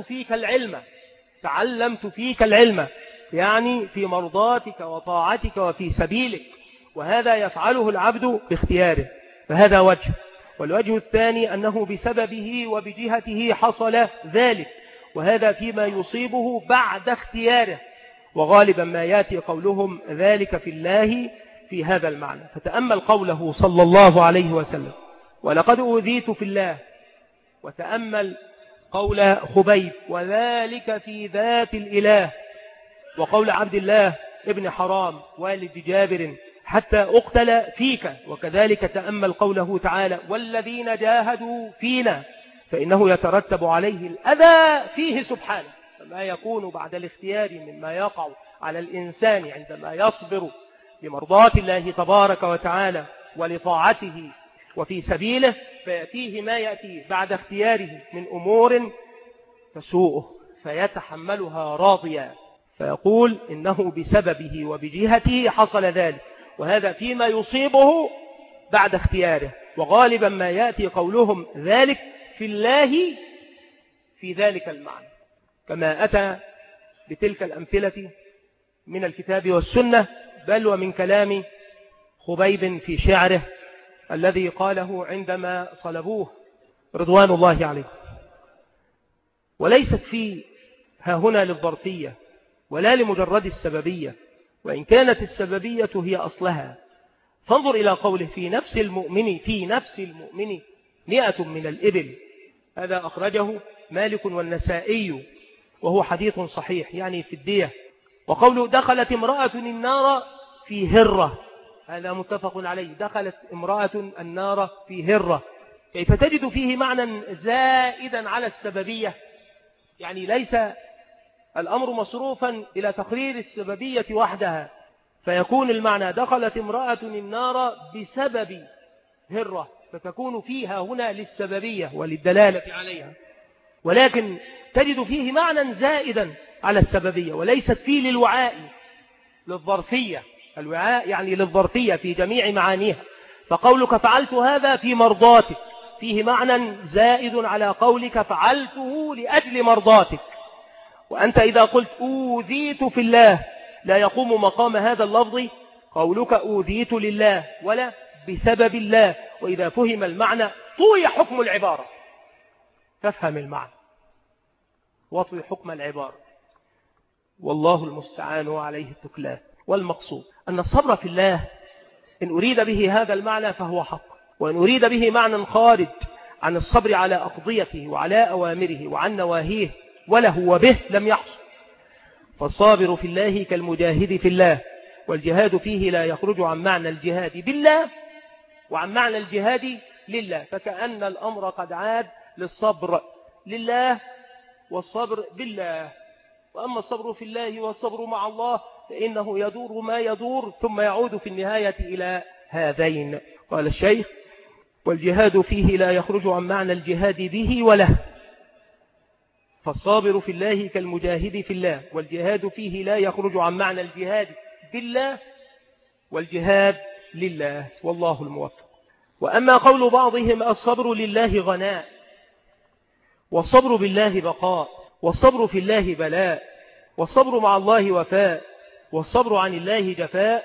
فيك العلم، يعني في مرضاتك وطاعتك وفي سبيلك، وهذا يفعله العبد باختياره، فهذا وجه. والوجه الثاني أنه بسببه وبجهته حصل ذلك، وهذا فيما يصيبه بعد اختياره، وغالبا ما يأتي قولهم ذلك في الله في هذا المعنى. فتأمل قوله صلى الله عليه وسلم: ولقد أوذيت في الله، وتأمل قول خبيب: وذلك في ذات الإله، وقول عبد الله ابن حرام والد جابر: حتى أقتل فيك. وكذلك تأمل قوله تعالى: والذين جاهدوا فينا، فإنه يترتب عليه الأذى فيه سبحانه. فما يكون بعد الاختيار مما يقع على الإنسان عندما يصبر لمرضاة الله تبارك وتعالى ولطاعته وفي سبيله، فيأتيه ما يأتي بعد اختياره من أمور تسوءه فيتحملها راضيا، فيقول إنه بسببه وبجهته حصل ذلك، وهذا فيما يصيبه بعد اختياره. وغالبا ما يأتي قولهم ذلك في الله في ذلك المعنى، كما أتى بتلك الأمثلة من الكتاب والسنة، بل ومن كلام خبيب في شعره الذي قاله عندما صلبوه رضوان الله عليه. وليست في ها هنا للظرفية ولا لمجرد السببية، وإن كانت السببية هي أصلها. فانظر إلى قوله: في نفس المؤمن 100 من الإبل. هذا أخرجه مالك والنسائي، وهو حديث صحيح، يعني في الدية. وقوله: دخلت امرأة النار في هرة، هذا متفق عليه، دخلت امرأة النار في هرة. كيف تجد فيه معنى زائدا على السببية؟ يعني ليس الأمر مصروفا إلى تقرير السببية وحدها، فيكون المعنى: دخلت امرأة النار بسبب هرة، فتكون فيها هنا للسببية وللدلالة عليها. ولكن تجد فيه معنى زائدا على السببية، وليست فيه للوعاء للظرفية. الوعاء يعني للظرفية في جميع معانيها. فقولك فعلت هذا في مرضاتك فيه معنى زائد على قولك فعلته لأجل مرضاتك. وأنت إذا قلت أوذيت في الله لا يقوم مقام هذا اللفظ قولك أوذيت لله ولا بسبب الله. وإذا فهم المعنى طوي حكم العبارة، فافهم المعنى. واطوي حكم العبارة، والله المستعان وعليه التكلان. والمقصود أن الصبر في الله إن أريد به هذا المعنى فهو حق، وإن أريد به معنى خارج عن الصبر على أقضيته وعلى أوامره وعن نواهيه وله وبه لم يحصل. فالصابر في الله كالمجاهد في الله، والجهاد فيه لا يخرج عن معنى الجهاد بالله وعن معنى الجهاد لله، فكأن الأمر قد عاد للصبر لله والصبر بالله. وأما الصبر في الله والصبر مع الله فإنه يدور ما يدور ثم يعود في النهاية إلى هذين. قال الشيخ: والجهاد فيه لا يخرج عن معنى الجهاد به وله. فالصابر في الله كالمجاهد في الله، والجهاد فيه لا يخرج عن معنى الجهاد بالله والجهاد لله، والله الموفق. وأما قول بعضهم الصبر لله غناء، والصبر بالله بقاء، والصبر في الله بلاء، والصبر مع الله وفاء، والصبر عن الله جفاء،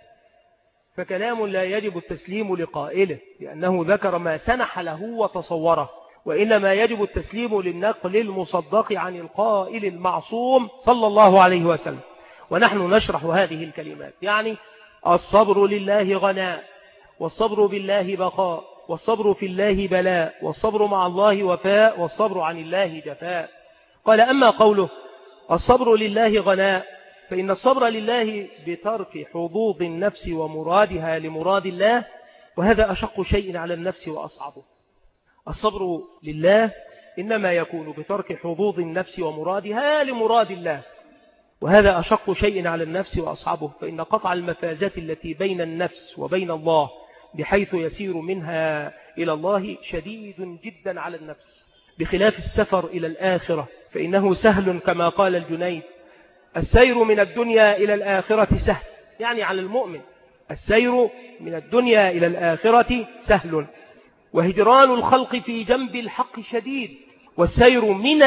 فكلام لا يجب التسليم لقائله، لأنه ذكر ما سنح له وتصوره، وإنما يجب التسليم للنقل المصدق عن القائل المعصوم صلى الله عليه وسلم. ونحن نشرح هذه الكلمات، يعني الصبر لله غناء، والصبر بالله بقاء، والصبر في الله بلاء، والصبر مع الله وفاء، والصبر عن الله جفاء. قال: أما قوله الصبر لله غناء، فإن الصبر لله بترك حظوظ النفس ومرادها لمراد الله، وهذا أشق شيء على النفس وأصعبه. الصبر لله إنما يكون بترك حظوظ النفس ومرادها لمراد الله، وهذا أشق شيء على النفس وأصعبه، فإن قطع المفازات التي بين النفس وبين الله بحيث يسير منها إلى الله شديد جدا على النفس، بخلاف السفر إلى الآخرة فإنه سهل، كما قال الجنيد: السير من الدنيا إلى الآخرة سهل، يعني على المؤمن السير من الدنيا إلى الآخرة سهل، وهجران الخلق في جنب الحق شديد، والسير من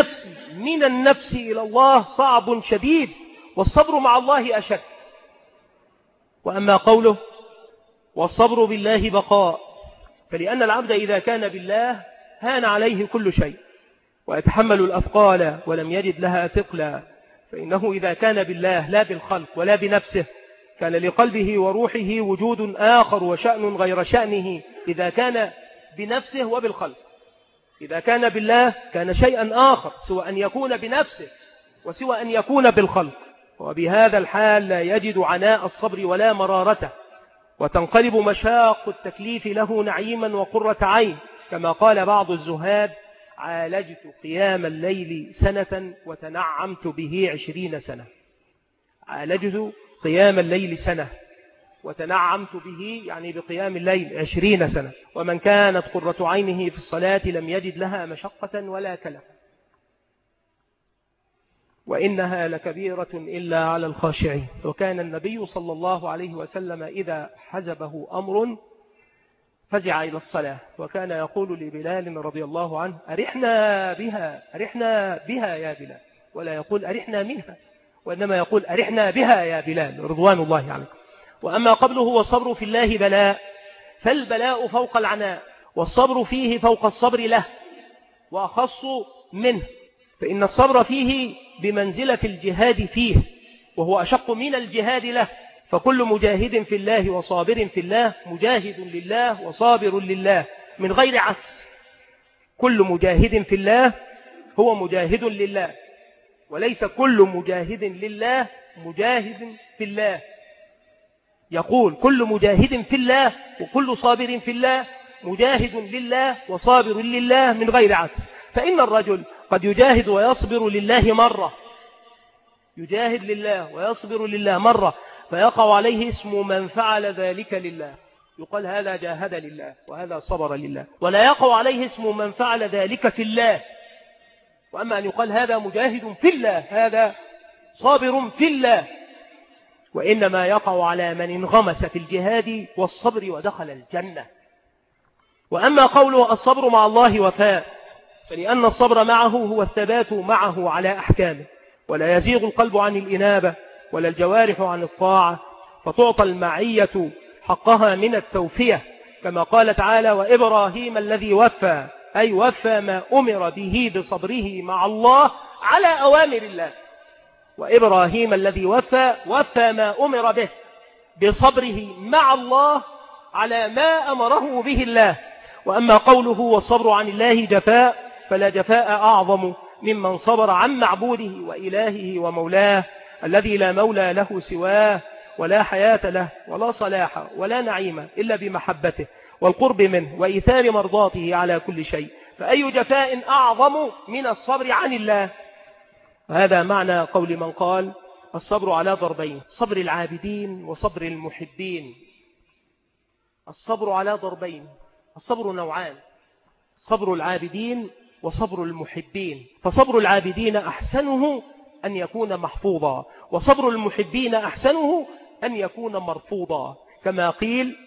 النفس إلى الله صعب شديد، والصبر مع الله أشد. وأما قوله والصبر بالله بقاء، فلأن العبد إذا كان بالله هان عليه كل شيء ويتحمل الأثقال ولم يجد لها ثقلا، فإنه إذا كان بالله لا بالخلق ولا بنفسه كان لقلبه وروحه وجود آخر وشأن غير شأنه إذا كان بنفسه وبالخلق. إذا كان بالله كان شيئا آخر سوى أن يكون بنفسه وسوى أن يكون بالخلق، وبهذا الحال لا يجد عناء الصبر ولا مرارته، وتنقلب مشاق التكليف له نعيما وقرة عين، كما قال بعض الزهاد: عالجت قيام الليل سنة وتنعمت به 20 سنة. عالجت قيام الليل سنة وتنعمت به يعني بقيام الليل 20 سنة، ومن كانت قرة عينه في الصلاة لم يجد لها مشقة ولا كلفة، وإنها لكبيرة إلا على الخاشعين. وكان النبي صلى الله عليه وسلم إذا حزبه أمر فزع إلى الصلاة، وكان يقول لبلال رضي الله عنه: أرحنا بها يا بلال، ولا يقول أرحنا منها، وإنما يقول أرحنا بها يا بلال رضوان الله عنه. وأما قبله والصبر في الله بلاء، فالبلاء فوق العناء، والصبر فيه فوق الصبر له وأخص منه، فإن الصبر فيه بمنزلة الجهاد فيه، وهو أشق من الجهاد له، فكل مجاهد في الله وصابر في الله مجاهد لله وصابر لله من غير عكس. كل مجاهد في الله هو مجاهد لله، وليس كل مجاهد لله مجاهد في الله. يقول كل مجاهد في الله وكل صابر في الله مجاهد لله وصابر لله من غير عكس. فإن الرجل قد يجاهد ويصبر لله مرة، يجاهد لله ويصبر لله مرة، فيقع عليه اسم من فعل ذلك لله، يقال هذا جاهد لله وهذا صبر لله، ولا يقع عليه اسم من فعل ذلك في الله. وأما أن يقال هذا مجاهد في الله هذا صابر في الله، وإنما يقع على من انغمس في الجهاد والصبر ودخل الجنة. وأما قوله الصبر مع الله وفاء، فلأن الصبر معه هو الثبات معه على أحكامه، ولا يزيغ القلب عن الإنابة ولا الجوارح عن الطاعة، فتعطى المعية حقها من التوفية، كما قال تعالى: وإبراهيم الذي وفى، أي وفى ما أمر به بصبره مع الله على أوامر الله. وإبراهيم الذي وفى ما أمر به بصبره مع الله على ما أمره به الله. وأما قوله والصبر عن الله جفاء، فلا جفاء أعظم ممن صبر عن معبوده وإلهه ومولاه الذي لا مولى له سواه، ولا حياة له ولا صلاح ولا نعيم إلا بمحبته والقرب منه وإيثار مرضاته على كل شيء. فأي جفاء أعظم من الصبر عن الله؟ وهذا معنى قول من قال الصبر على ضربين: صبر العابدين وصبر المحبين. الصبر على ضربين، الصبر نوعان: صبر العابدين وصبر المحبين. فصبر العابدين أحسنه أن يكون محفوظا، وصبر المحبين أحسنه أن يكون مرفوضا. كما قيل: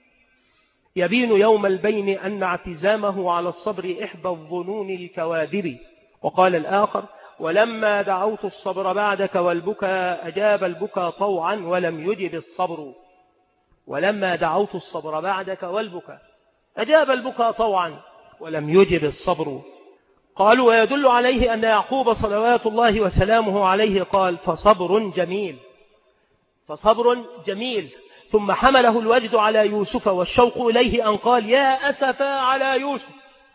يبين يوم البين أن اعتزامه على الصبر إحدى الظنون الكواذب. وقال الآخر: ولما دعوت الصبر بعدك والبكاء أجاب البكاء طوعا ولم يجب الصبر. ولما دعوت الصبر بعدك والبكاء أجاب البكاء طوعا ولم يجب الصبر. قالوا: ويدل عليه أن يعقوب صلوات الله وسلامه عليه قال: فصبر جميل، فصبر جميل. ثم حمله الوجد على يوسف والشوق إليه أن قال: يا أسفا على يوسف.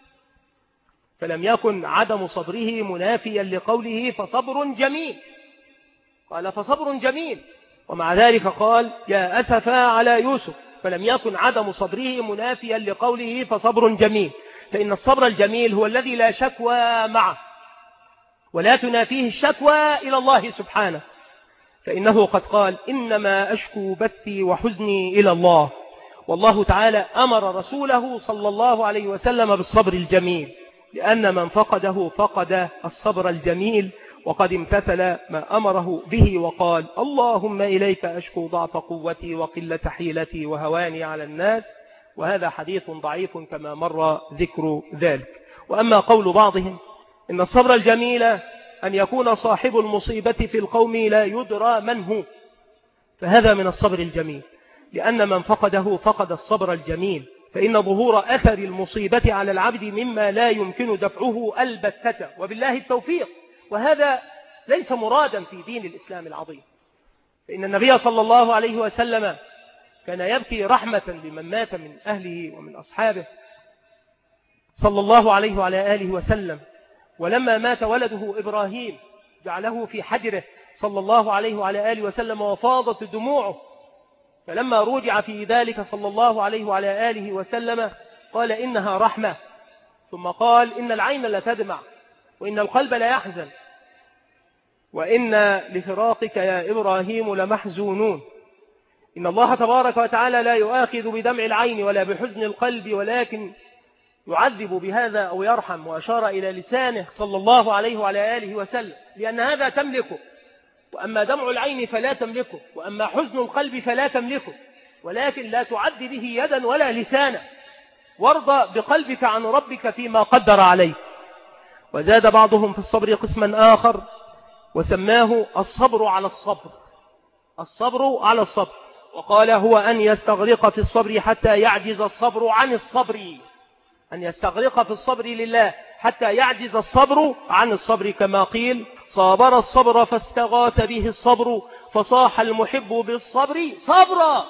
فلم يكن عدم صبره منافيا لقوله فصبر جميل، قال فصبر جميل. ومع ذلك قال: يا أسفا على يوسف، فلم يكن عدم صبره منافيا لقوله فصبر جميل. فإن الصبر الجميل هو الذي لا شكوى معه ولا تنافيه الشكوى إلى الله سبحانه، فإنه قد قال: إنما أشكو بثي وحزني إلى الله. والله تعالى أمر رسوله صلى الله عليه وسلم بالصبر الجميل، لأن من فقده فقد الصبر الجميل، وقد امتثل ما أمره به وقال: اللهم إليك أشكو ضعف قوتي وقلة حيلتي وهواني على الناس. وهذا حديث ضعيف كما مر ذكر ذلك. وأما قول بعضهم إن الصبر الجميل أن يكون صاحب المصيبة في القوم لا يدرى من هو، فهذا من الصبر الجميل، لأن من فقده فقد الصبر الجميل. فإن ظهور أثر المصيبة على العبد مما لا يمكن دفعه البتة، وبالله التوفيق. وهذا ليس مرادا في دين الإسلام العظيم. فإن النبي صلى الله عليه وسلم كان يبكي رحمة لمن مات من أهله ومن أصحابه صلى الله عليه وعلى آله وسلم. ولما مات ولده إبراهيم جعله في حجره صلى الله عليه وعلى آله وسلم وفاضت دموعه. فلما رجع في ذلك صلى الله عليه وعلى آله وسلم قال: إنها رحمة. ثم قال: إن العين لتدمع وإن القلب لا يحزن وإن لفراقك يا إبراهيم لمحزونون. إن الله تبارك وتعالى لا يؤاخذ بدمع العين ولا بحزن القلب، ولكن يعذب بهذا أو يرحم. وأشار إلى لسانه صلى الله عليه وعلى آله وسلم، لأن هذا تملكه. وأما دمع العين فلا تملكه، وأما حزن القلب فلا تملكه، ولكن لا تعد به يدا ولا لسانا. وارضى بقلبك عن ربك فيما قدر عليه. وزاد بعضهم في الصبر قسما آخر وسماه الصبر على الصبر، الصبر على الصبر. وقال: هو أن يستغرق في الصبر حتى يعجز الصبر عن الصبر، أن يستغرق في الصبر لله حتى يعجز الصبر عن الصبر. كما قيل: صابر الصبر فاستغاث به الصبر فصاح المحب بالصبر صبرا.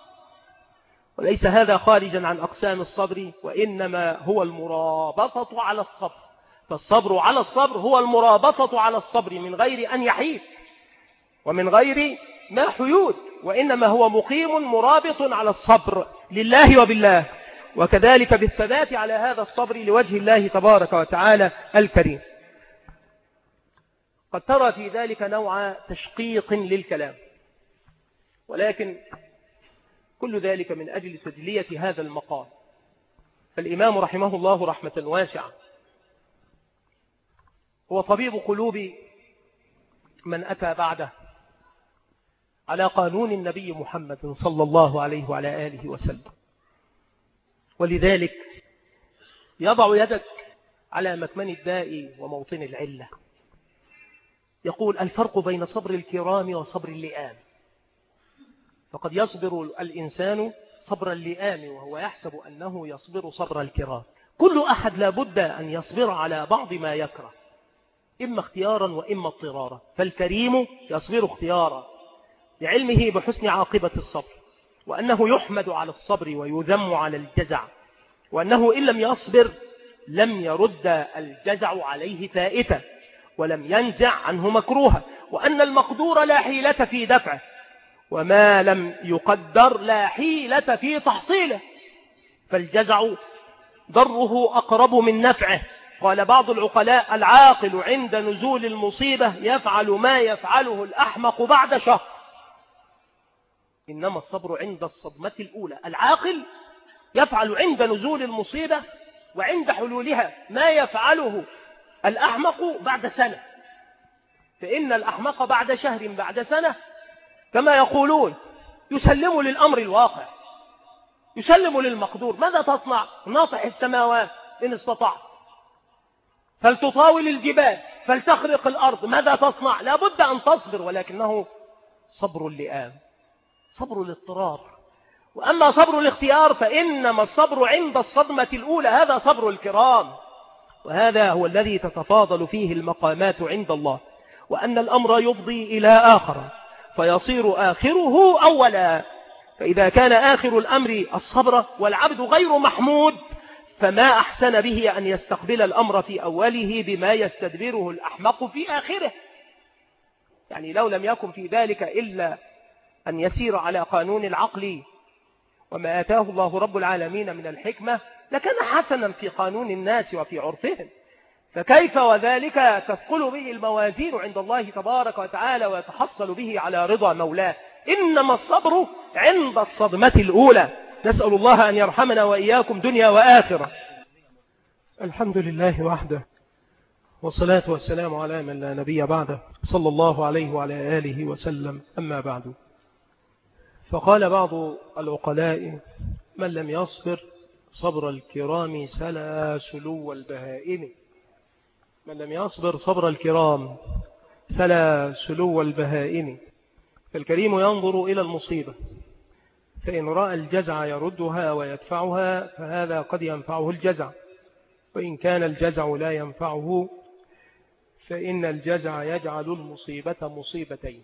وليس هذا خارجا عن أقسام الصبر، وإنما هو المرابطة على الصبر. فالصبر على الصبر هو المرابطة على الصبر من غير أن يحيد ومن غير ما حيود، وإنما هو مقيم مرابط على الصبر لله وبالله، وكذلك بالثبات على هذا الصبر لوجه الله تبارك وتعالى الكريم. قد ترى في ذلك نوع تشقيق للكلام، ولكن كل ذلك من أجل تجلية هذا المقام. فالإمام رحمه الله رحمة واسعة هو طبيب قلوب من أتى بعده على قانون النبي محمد صلى الله عليه وعلى آله وسلم. ولذلك يضع يدك على مكمن الداء وموطن العلة. يقول: الفرق بين صبر الكرام وصبر اللئام. فقد يصبر الإنسان صبر اللئام وهو يحسب أنه يصبر صبر الكرام. كل أحد لا بد أن يصبر على بعض ما يكره، إما اختيارا وإما اضطرارا. فالكريم يصبر اختيارا لعلمه بحسن عاقبة الصبر، وأنه يحمد على الصبر ويذم على الجزع، وأنه إن لم يصبر لم يرد الجزع عليه فائتة ولم ينزع عنه مكروها، وأن المقدور لا حيلة في دفعه، وما لم يقدر لا حيلة في تحصيله، فالجزع ضره أقرب من نفعه. قال بعض العقلاء: العاقل عند نزول المصيبة يفعل ما يفعله الأحمق بعد شهر، إنما الصبر عند الصدمة الأولى. العاقل يفعل عند نزول المصيبة وعند حلولها ما يفعله الأحمق بعد سنة، فإن الأحمق بعد شهر بعد سنة كما يقولون يسلم للأمر الواقع، يسلم للمقدور. ماذا تصنع؟ ناطح السماوات إن استطعت، فلتطاول الجبال، فلتخرق الأرض. ماذا تصنع؟ لا بد أن تصبر، ولكنه صبر اللئام، صبر الاضطرار. وأما صبر الاختيار فإنما الصبر عند الصدمة الأولى، هذا صبر الكرام، وهذا هو الذي تتفاضل فيه المقامات عند الله، وأن الأمر يفضي إلى آخر فيصير آخره أولا. فإذا كان آخر الأمر الصبر والعبد غير محمود، فما أحسن به أن يستقبل الأمر في أوله بما يستدبره الأحمق في آخره. يعني لو لم يكن في ذلك إلا أن يسير على قانون العقل وما آتاه الله رب العالمين من الحكمة لكان حسنا في قانون الناس وفي عرفهم، فكيف وذلك تثقل به الموازين عند الله تبارك وتعالى ويتحصل به على رضا مولاه. إنما الصبر عند الصدمة الأولى. نسأل الله أن يرحمنا وإياكم دنيا وآخرة. الحمد لله وحده، والصلاة والسلام على من لا نبي بعده، صلى الله عليه وعلى آله وسلم. أما بعد، فقال بعض العقلاء: من لم يصبر صبر الكرام سلا سلو البهائم. من لم يصبر صبر الكرام سلا سلو البهائم. فالكريم ينظر إلى المصيبة، فإن رأى الجزع يردها ويدفعها فهذا قد ينفعه الجزع، وإن كان الجزع لا ينفعه فإن الجزع يجعل المصيبة مصيبتين.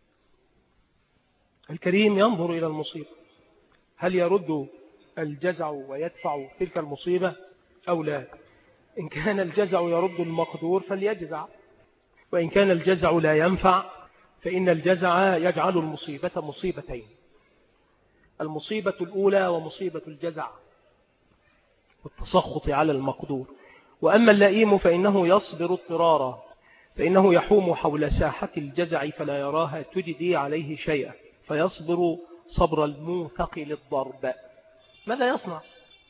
الكريم ينظر إلى المصيبة، هل يرد الجزع ويدفع تلك المصيبة أو لا؟ إن كان الجزع يرد المقدور فليجزع، وإن كان الجزع لا ينفع فإن الجزع يجعل المصيبة مصيبتين: المصيبة الأولى ومصيبة الجزع والتسخط على المقدور. وأما اللئيم فإنه يصبر اضطرارا، فإنه يحوم حول ساحة الجزع فلا يراها تجدي عليه شيئا، فيصبر صبر الموثق للضرب. ماذا يصنع؟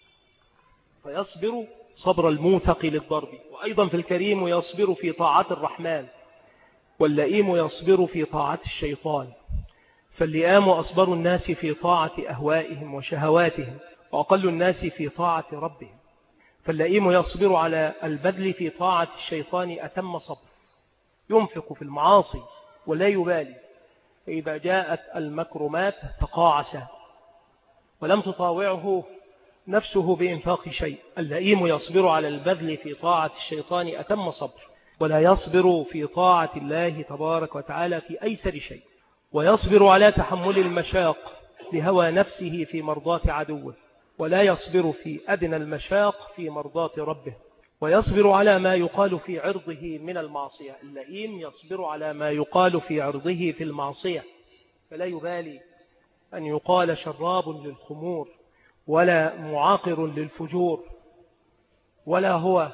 فيصبر صبر الموثق للضرب. وأيضا في الكريم يصبر في طاعة الرحمن، واللئيم يصبر في طاعة الشيطان. فاللئام أصبر الناس في طاعة أهوائهم وشهواتهم، وأقل الناس في طاعة ربهم. فاللئيم يصبر على البذل في طاعة الشيطان أتم صبر، ينفق في المعاصي ولا يبالي، فإذا جاءت المكرمات تقاعس ولم تطاوعه نفسه بإنفاق شيء. اللئيم يصبر على البذل في طاعة الشيطان أتم صبر، ولا يصبر في طاعة الله تبارك وتعالى في أيسر شيء، ويصبر على تحمل المشاق لهوى نفسه في مرضاة عدوه، ولا يصبر في أدنى المشاق في مرضاة ربه، ويصبر على ما يقال في عرضه من المعصية. اللئيم يصبر على ما يقال في عرضه في المعصية، فلا يبالي أن يقال شراب للخمور ولا معاقر للفجور، ولا هو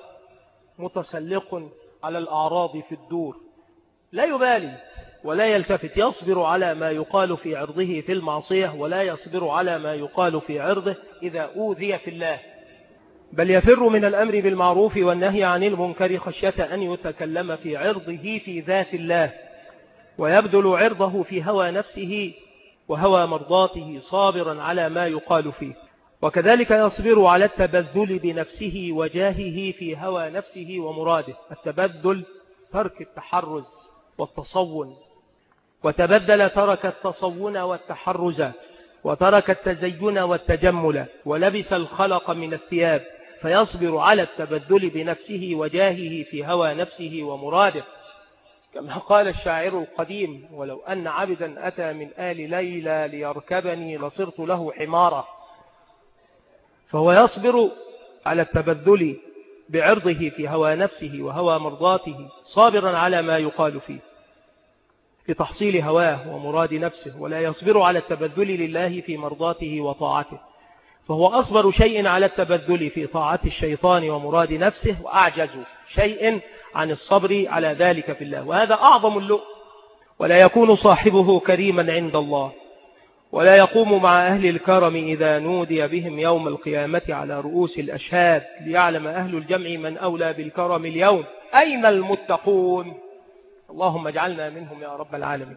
متسلق على الأعراض في الدور، لا يبالي ولا يلتفت. يصبر على ما يقال في عرضه في المعصية، ولا يصبر على ما يقال في عرضه إذا أوذي في الله، بل يفر من الأمر بالمعروف والنهي عن المنكر خشية أن يتكلم في عرضه في ذات الله، ويبذل عرضه في هوى نفسه وهوى مرضاته صابرا على ما يقال فيه. وكذلك يصبر على التبذل بنفسه وجاهه في هوى نفسه ومراده. التبذل ترك التحرز والتصون، وتبذل ترك التصون والتحرز، وترك التزين والتجمل، ولبس الخلق من الثياب، فيصبر على التبذل بنفسه وجاهه في هوى نفسه ومراده، كما قال الشاعر القديم: ولو أن عبدا أتى من آل ليلى ليركبني لصرت له حمارا. فهو يصبر على التبذل بعرضه في هوى نفسه وهوى مرضاته، صابرا على ما يقال فيه لتحصيل هواه ومراد نفسه، ولا يصبر على التبذل لله في مرضاته وطاعته، فهو أصبر شيء على التبذل في طاعة الشيطان ومراد نفسه، وأعجز شيء عن الصبر على ذلك في الله، وهذا أعظم اللؤم. ولا يكون صاحبه كريما عند الله، ولا يقوم مع أهل الكرم إذا نودي بهم يوم القيامة على رؤوس الأشهاد ليعلم أهل الجمع من أولى بالكرم اليوم، أين المتقون؟ اللهم اجعلنا منهم يا رب العالمين.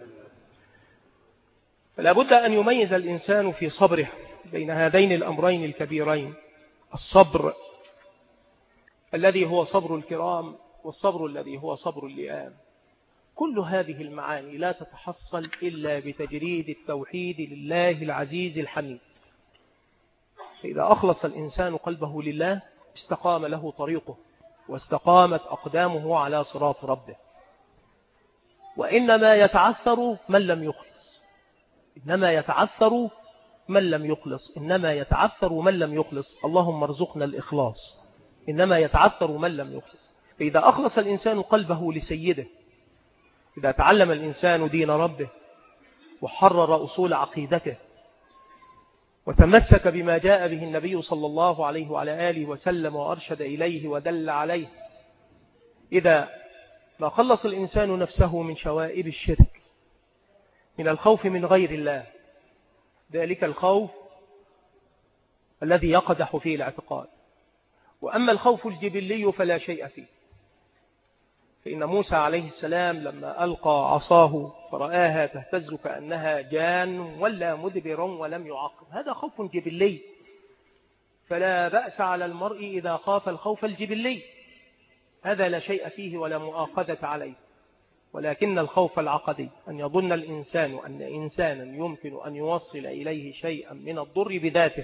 فلا بد أن يميز الإنسان في صبره بين هذين الأمرين الكبيرين: الصبر الذي هو صبر الكرام، والصبر الذي هو صبر اللئام. كل هذه المعاني لا تتحصل إلا بتجريد التوحيد لله العزيز الحميد. فإذا أخلص الإنسان قلبه لله استقام له طريقه، واستقامت أقدامه على صراط ربه. وإنما يتعثر من لم يخلص، إنما يتعثر من لم يخلص، إنما يتعثر من لم يخلص. اللهم ارزقنا الإخلاص. إنما يتعثر من لم يخلص. فإذا أخلص الإنسان قلبه لسيده، إذا تعلم الإنسان دين ربه وحرر أصول عقيدته وتمسك بما جاء به النبي صلى الله عليه وعلى آله وسلم وأرشد إليه ودل عليه، إذا ما خلص الإنسان نفسه من شوائب الشرك، من الخوف من غير الله، ذلك الخوف الذي يقدح فيه الاعتقاد. وأما الخوف الجبلي فلا شيء فيه، فإن موسى عليه السلام لما ألقى عصاه فرآها تهتز كأنها جان ولا مدبرا ولم يعقب، هذا خوف جبلي، فلا بأس على المرء إذا خاف الخوف الجبلي، هذا لا شيء فيه ولا مؤاخذة عليه. ولكن الخوف العقدي أن يظن الإنسان أن إنسانا يمكن أن يوصل إليه شيئا من الضر بذاته،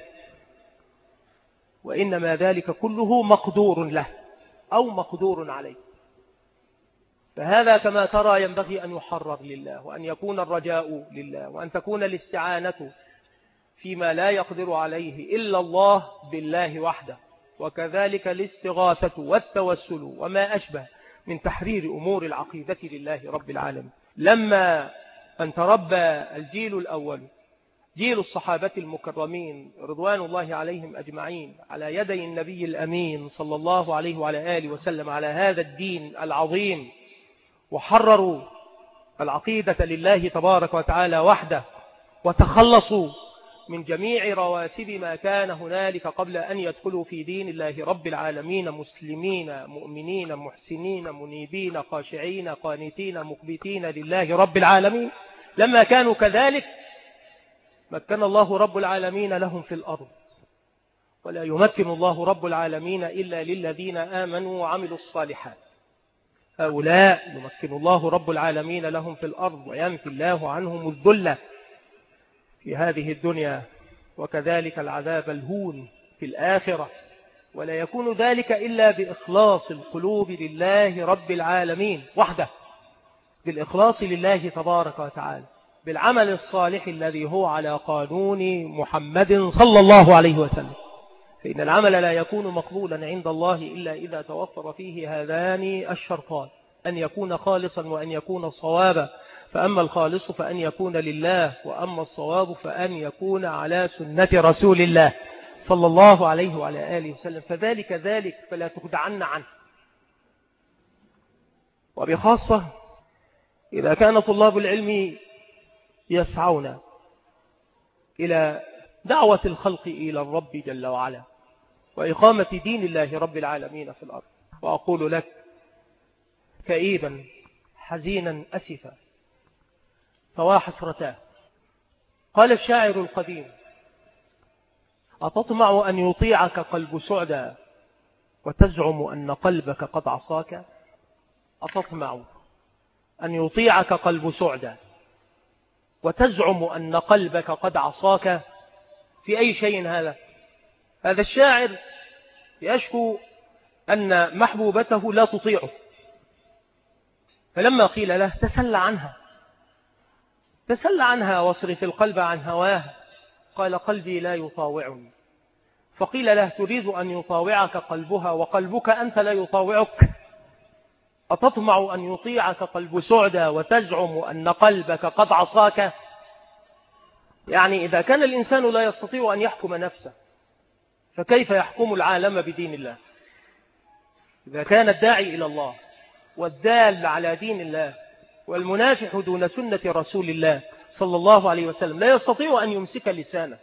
وإنما ذلك كله مقدور له أو مقدور عليه. فهذا كما ترى ينبغي أن يحرر لله، وأن يكون الرجاء لله، وأن تكون الاستعانة فيما لا يقدر عليه إلا الله بالله وحده، وكذلك الاستغاثة والتوسل وما أشبه من تحرير أمور العقيدة لله رب العالمين. لما أن تربى الجيل الأول، جيل الصحابة المكرمين رضوان الله عليهم أجمعين، على يدي النبي الأمين صلى الله عليه وعلى آله وسلم على هذا الدين العظيم، وحرروا العقيدة لله تبارك وتعالى وحده، وتخلصوا من جميع رواسب ما كان هنالك قبل أن يدخلوا في دين الله رب العالمين، مسلمين مؤمنين محسنين منيبين خاشعين قانتين مخبتين لله رب العالمين. لما كانوا كذلك مكن الله رب العالمين لهم في الأرض، ولا يمكن الله رب العالمين إلا للذين آمنوا وعملوا الصالحات. هؤلاء يمكن الله رب العالمين لهم في الأرض، وينفي الله عنهم الذل في هذه الدنيا، وكذلك العذاب الهون في الآخرة. ولا يكون ذلك إلا بإخلاص القلوب لله رب العالمين وحده، بالإخلاص لله تبارك وتعالى، بالعمل الصالح الذي هو على قانون محمد صلى الله عليه وسلم. فإن العمل لا يكون مقبولا عند الله إلا إذا توفر فيه هذان الشرطان: أن يكون خالصا وأن يكون صوابا. فأما الخالص فأن يكون لله، وأما الصواب فأن يكون على سنة رسول الله صلى الله عليه وعلى آله وسلم. فذلك ذلك، فلا تخدعن عنه. وبخاصة إذا كان طلاب العلم يسعون إلى دعوة الخلق إلى الرب جل وعلا وإقامة دين الله رب العالمين في الأرض. وأقول لك كئيبا حزينا أسفا فوا حسرتاه. قال الشاعر القديم: أتطمع أن يطيعك قلب سعدا وتزعم أن قلبك قد عصاك؟ أتطمع أن يطيعك قلب سعدا وتزعم أن قلبك قد عصاك؟ في أي شيء هذا؟ هذا الشاعر يشكو أن محبوبته لا تطيعه، فلما قيل له تسلى عنها واصرف القلب عن هواها، قال قلبي لا يطاوعني. فقيل له تريد أن يطاوعك قلبها وقلبك أنت لا يطاوعك؟ أتطمع أن يطيعك قلب سعدى وتزعم أن قلبك قد عصاك؟ يعني إذا كان الإنسان لا يستطيع أن يحكم نفسه فكيف يحكم العالم بدين الله؟ إذا كان الداعي إلى الله والدال على دين الله والمنافح دون سنة رسول الله صلى الله عليه وسلم لا يستطيع أن يمسك لسانه،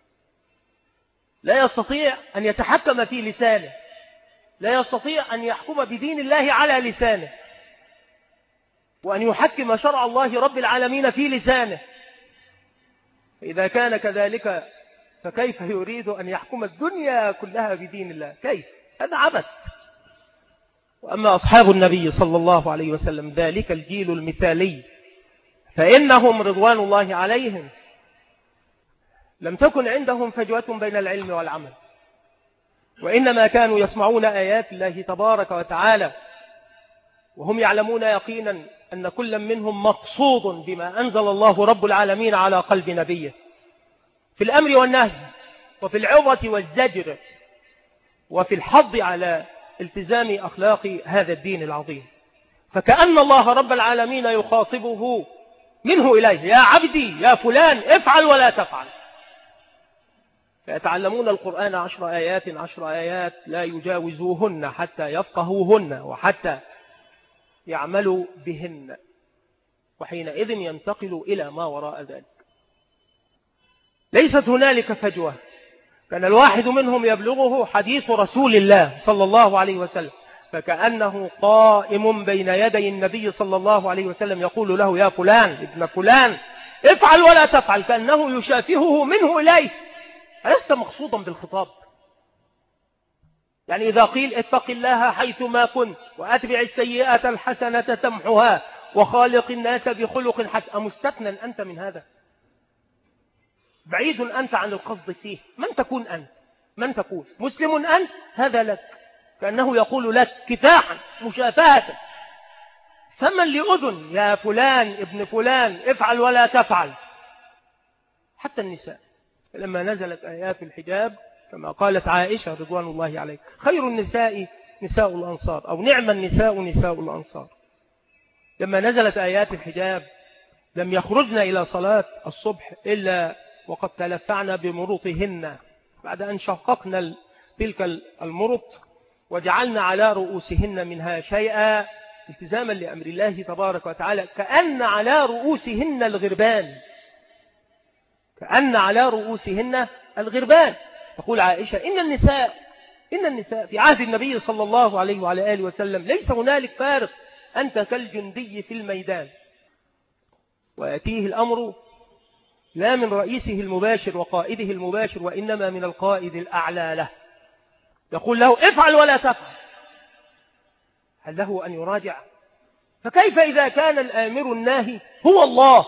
لا يستطيع أن يتحكم في لسانه، لا يستطيع أن يحكم بدين الله على لسانه، وأن يحكم شرع الله رب العالمين في لسانه. إذا كان كذلك فكيف يريد أن يحكم الدنيا كلها بدين الله؟ كيف؟ هذا عبث. وأما أصحاب النبي صلى الله عليه وسلم ذلك الجيل المثالي فإنهم رضوان الله عليهم لم تكن عندهم فجوة بين العلم والعمل، وإنما كانوا يسمعون آيات الله تبارك وتعالى وهم يعلمون يقينا أن كل منهم مقصود بما أنزل الله رب العالمين على قلب نبيه في الأمر والنهي وفي العظة والزجر وفي الحض على التزام أخلاق هذا الدين العظيم. فكأن الله رب العالمين يخاطبه منه إليه: يا عبدي يا فلان افعل ولا تفعل. فيتعلمون القرآن 10 آيات لا يجاوزوهن حتى يفقهوهن وحتى يعملوا بهن، وحينئذ ينتقل إلى ما وراء ذلك. ليست هنالك فجوة، كان الواحد منهم يبلغه حديث رسول الله صلى الله عليه وسلم فكأنه قائم بين يدي النبي صلى الله عليه وسلم يقول له: يا فلان ابن فلان افعل ولا تفعل، كأنه يشافهه منه إليه. ألست مقصودا بالخطاب؟ يعني إذا قيل اتق الله حيثما كنت وأتبع السيئة الحسنة تمحها وخالق الناس بخلق حسن، أمستثنى أنت من هذا؟ بعيد أنت عن القصد فيه. من تكون أنت؟ من تكون؟ مسلم أنت؟ هذا لك، كأنه يقول لك كفاحا مشافهة. فمن لأذن يا فلان ابن فلان افعل ولا تفعل. حتى النساء لما نزلت آيات الحجاب كما قالت عائشة رضوان الله عليها: خير النساء نساء الأنصار، أو نعم النساء نساء الأنصار. لما نزلت آيات الحجاب لم يخرجن إلى صلاة الصبح إلا وقد تلفعن بمرطهن، بعد أن شققنا تلك المرط وجعلنا على رؤوسهن منها شيئا التزاما لأمر الله تبارك وتعالى، كأن على رؤوسهن الغربان، كأن على رؤوسهن الغربان. تقول عائشة: إن النساء في عهد النبي صلى الله عليه وعلى آله وسلم ليس هنالك فارق، أنت كالجندي في الميدان. ويأتيه الأمر لا من رئيسه المباشر وقائده المباشر، وإنما من القائد الأعلى له، يقول له: افعل ولا تفعل. هل له أن يراجع؟ فكيف إذا كان الآمر الناهي هو الله،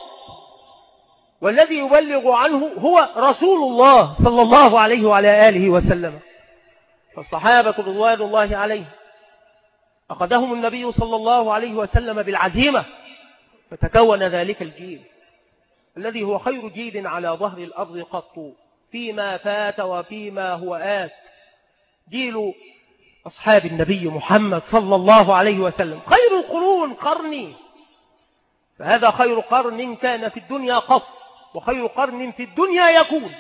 والذي يبلغ عنه هو رسول الله صلى الله عليه وعلى آله وسلم؟ فالصحابة رضوان الله عليهم أخذهم النبي صلى الله عليه وسلم بالعزيمة، فتكون ذلك الجيل الذي هو خير جيل على ظهر الأرض قط، فيما فات وفيما هو آت، جيل أصحاب النبي محمد صلى الله عليه وسلم. خير القرون قرني، فهذا خير قرن كان في الدنيا قط، وخير قرن في الدنيا يكون.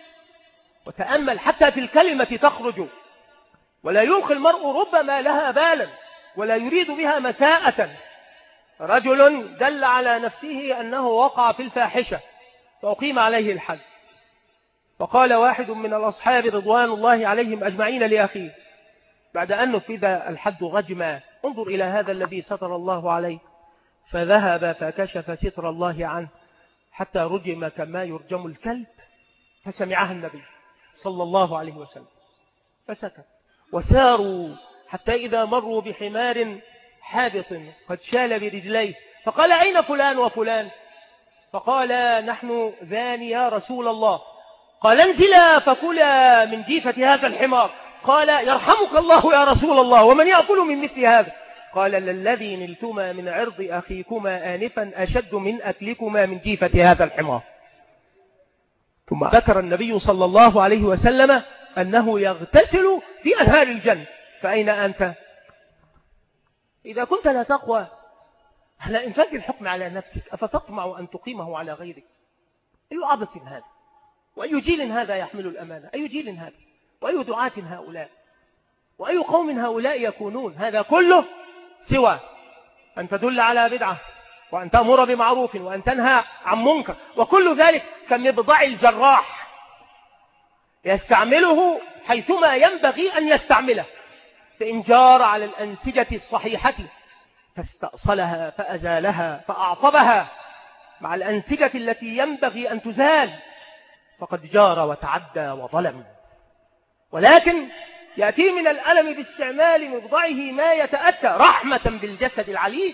وتأمل حتى في الكلمة تخرج ولا يلقي المرء ربما لها بالا ولا يريد بها مساءة. رجل دل على نفسه أنه وقع في الفاحشة فأقيم عليه الحد، فقال واحد من الأصحاب رضوان الله عليهم أجمعين لأخيه بعد أن نفذ الحد رجما: انظر إلى هذا الذي ستر الله عليه. فذهب فكشف ستر الله عنه حتى رجم كما يرجم الكلب. فسمعها النبي صلى الله عليه وسلم فسكت، وساروا حتى إذا مروا بحمار حابط قد شال برجليه، فقال: أين فلان وفلان؟ فقال: نحن ذان يا رسول الله. قال: انزلا فكلا من جيفة هذا الحمار. قال يرحمك الله يا رسول الله، ومن يأكل من مثل هذا؟ قال للذي نلتما من عرض أخيكما آنفا أشد من أكلكما من جيفة هذا الحمار. ثم ذكر النبي صلى الله عليه وسلم أنه يغتسل في أنهار الجنة. فأين أنت؟ إذا كنت لا تقوى على إنفاذ الحكم على نفسك أفتطمع أن تقيمه على غيرك؟ أي عبث هذا، وأي جيل هذا يحمل الأمانة؟ أي جيل هذا، وأي دعاة هؤلاء، وأي قوم هؤلاء يكونون؟ هذا كله سوى أن تدل على بدعة، وأن تأمر بمعروف، وأن تنهى عن منكر، وكل ذلك كمبضع الجراح يستعمله حيثما ينبغي أن يستعمله. فإن جار على الأنسجة الصحيحة فاستأصلها فأزالها فأعطبها مع الأنسجة التي ينبغي أن تزال فقد جار وتعدى وظلم. ولكن يأتي من الألم باستعمال مبضعه ما يتأتى رحمة بالجسد العليل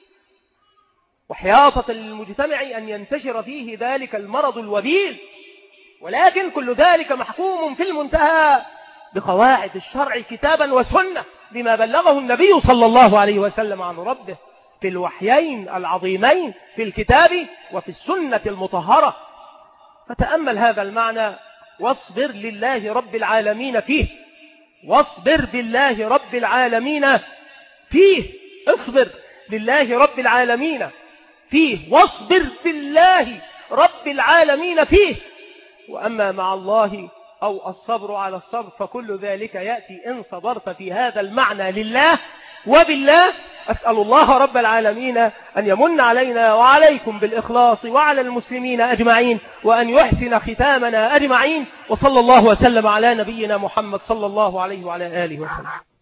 وحياطة للمجتمع أن ينتشر فيه ذلك المرض الوبيل. ولكن كل ذلك محكوم في المنتهى بقواعد الشرع كتابا وسنة بما بلغه النبي صلى الله عليه وسلم عن ربه في الوحيين العظيمين في الكتاب وفي السنة المطهرة. فتأمل هذا المعنى واصبر لله رب العالمين فيه، واصبر لله رب العالمين فيه، اصبر لله رب العالمين فيه، واصبر بالله رب العالمين فيه. وأما مع الله أو الصبر على الصبر فكل ذلك يأتي إن صبرت في هذا المعنى لله وبالله. أسأل الله رب العالمين أن يمن علينا وعليكم بالإخلاص وعلى المسلمين أجمعين، وأن يحسن ختامنا أجمعين. وصلى الله وسلم على نبينا محمد صلى الله عليه وعلى آله وسلم.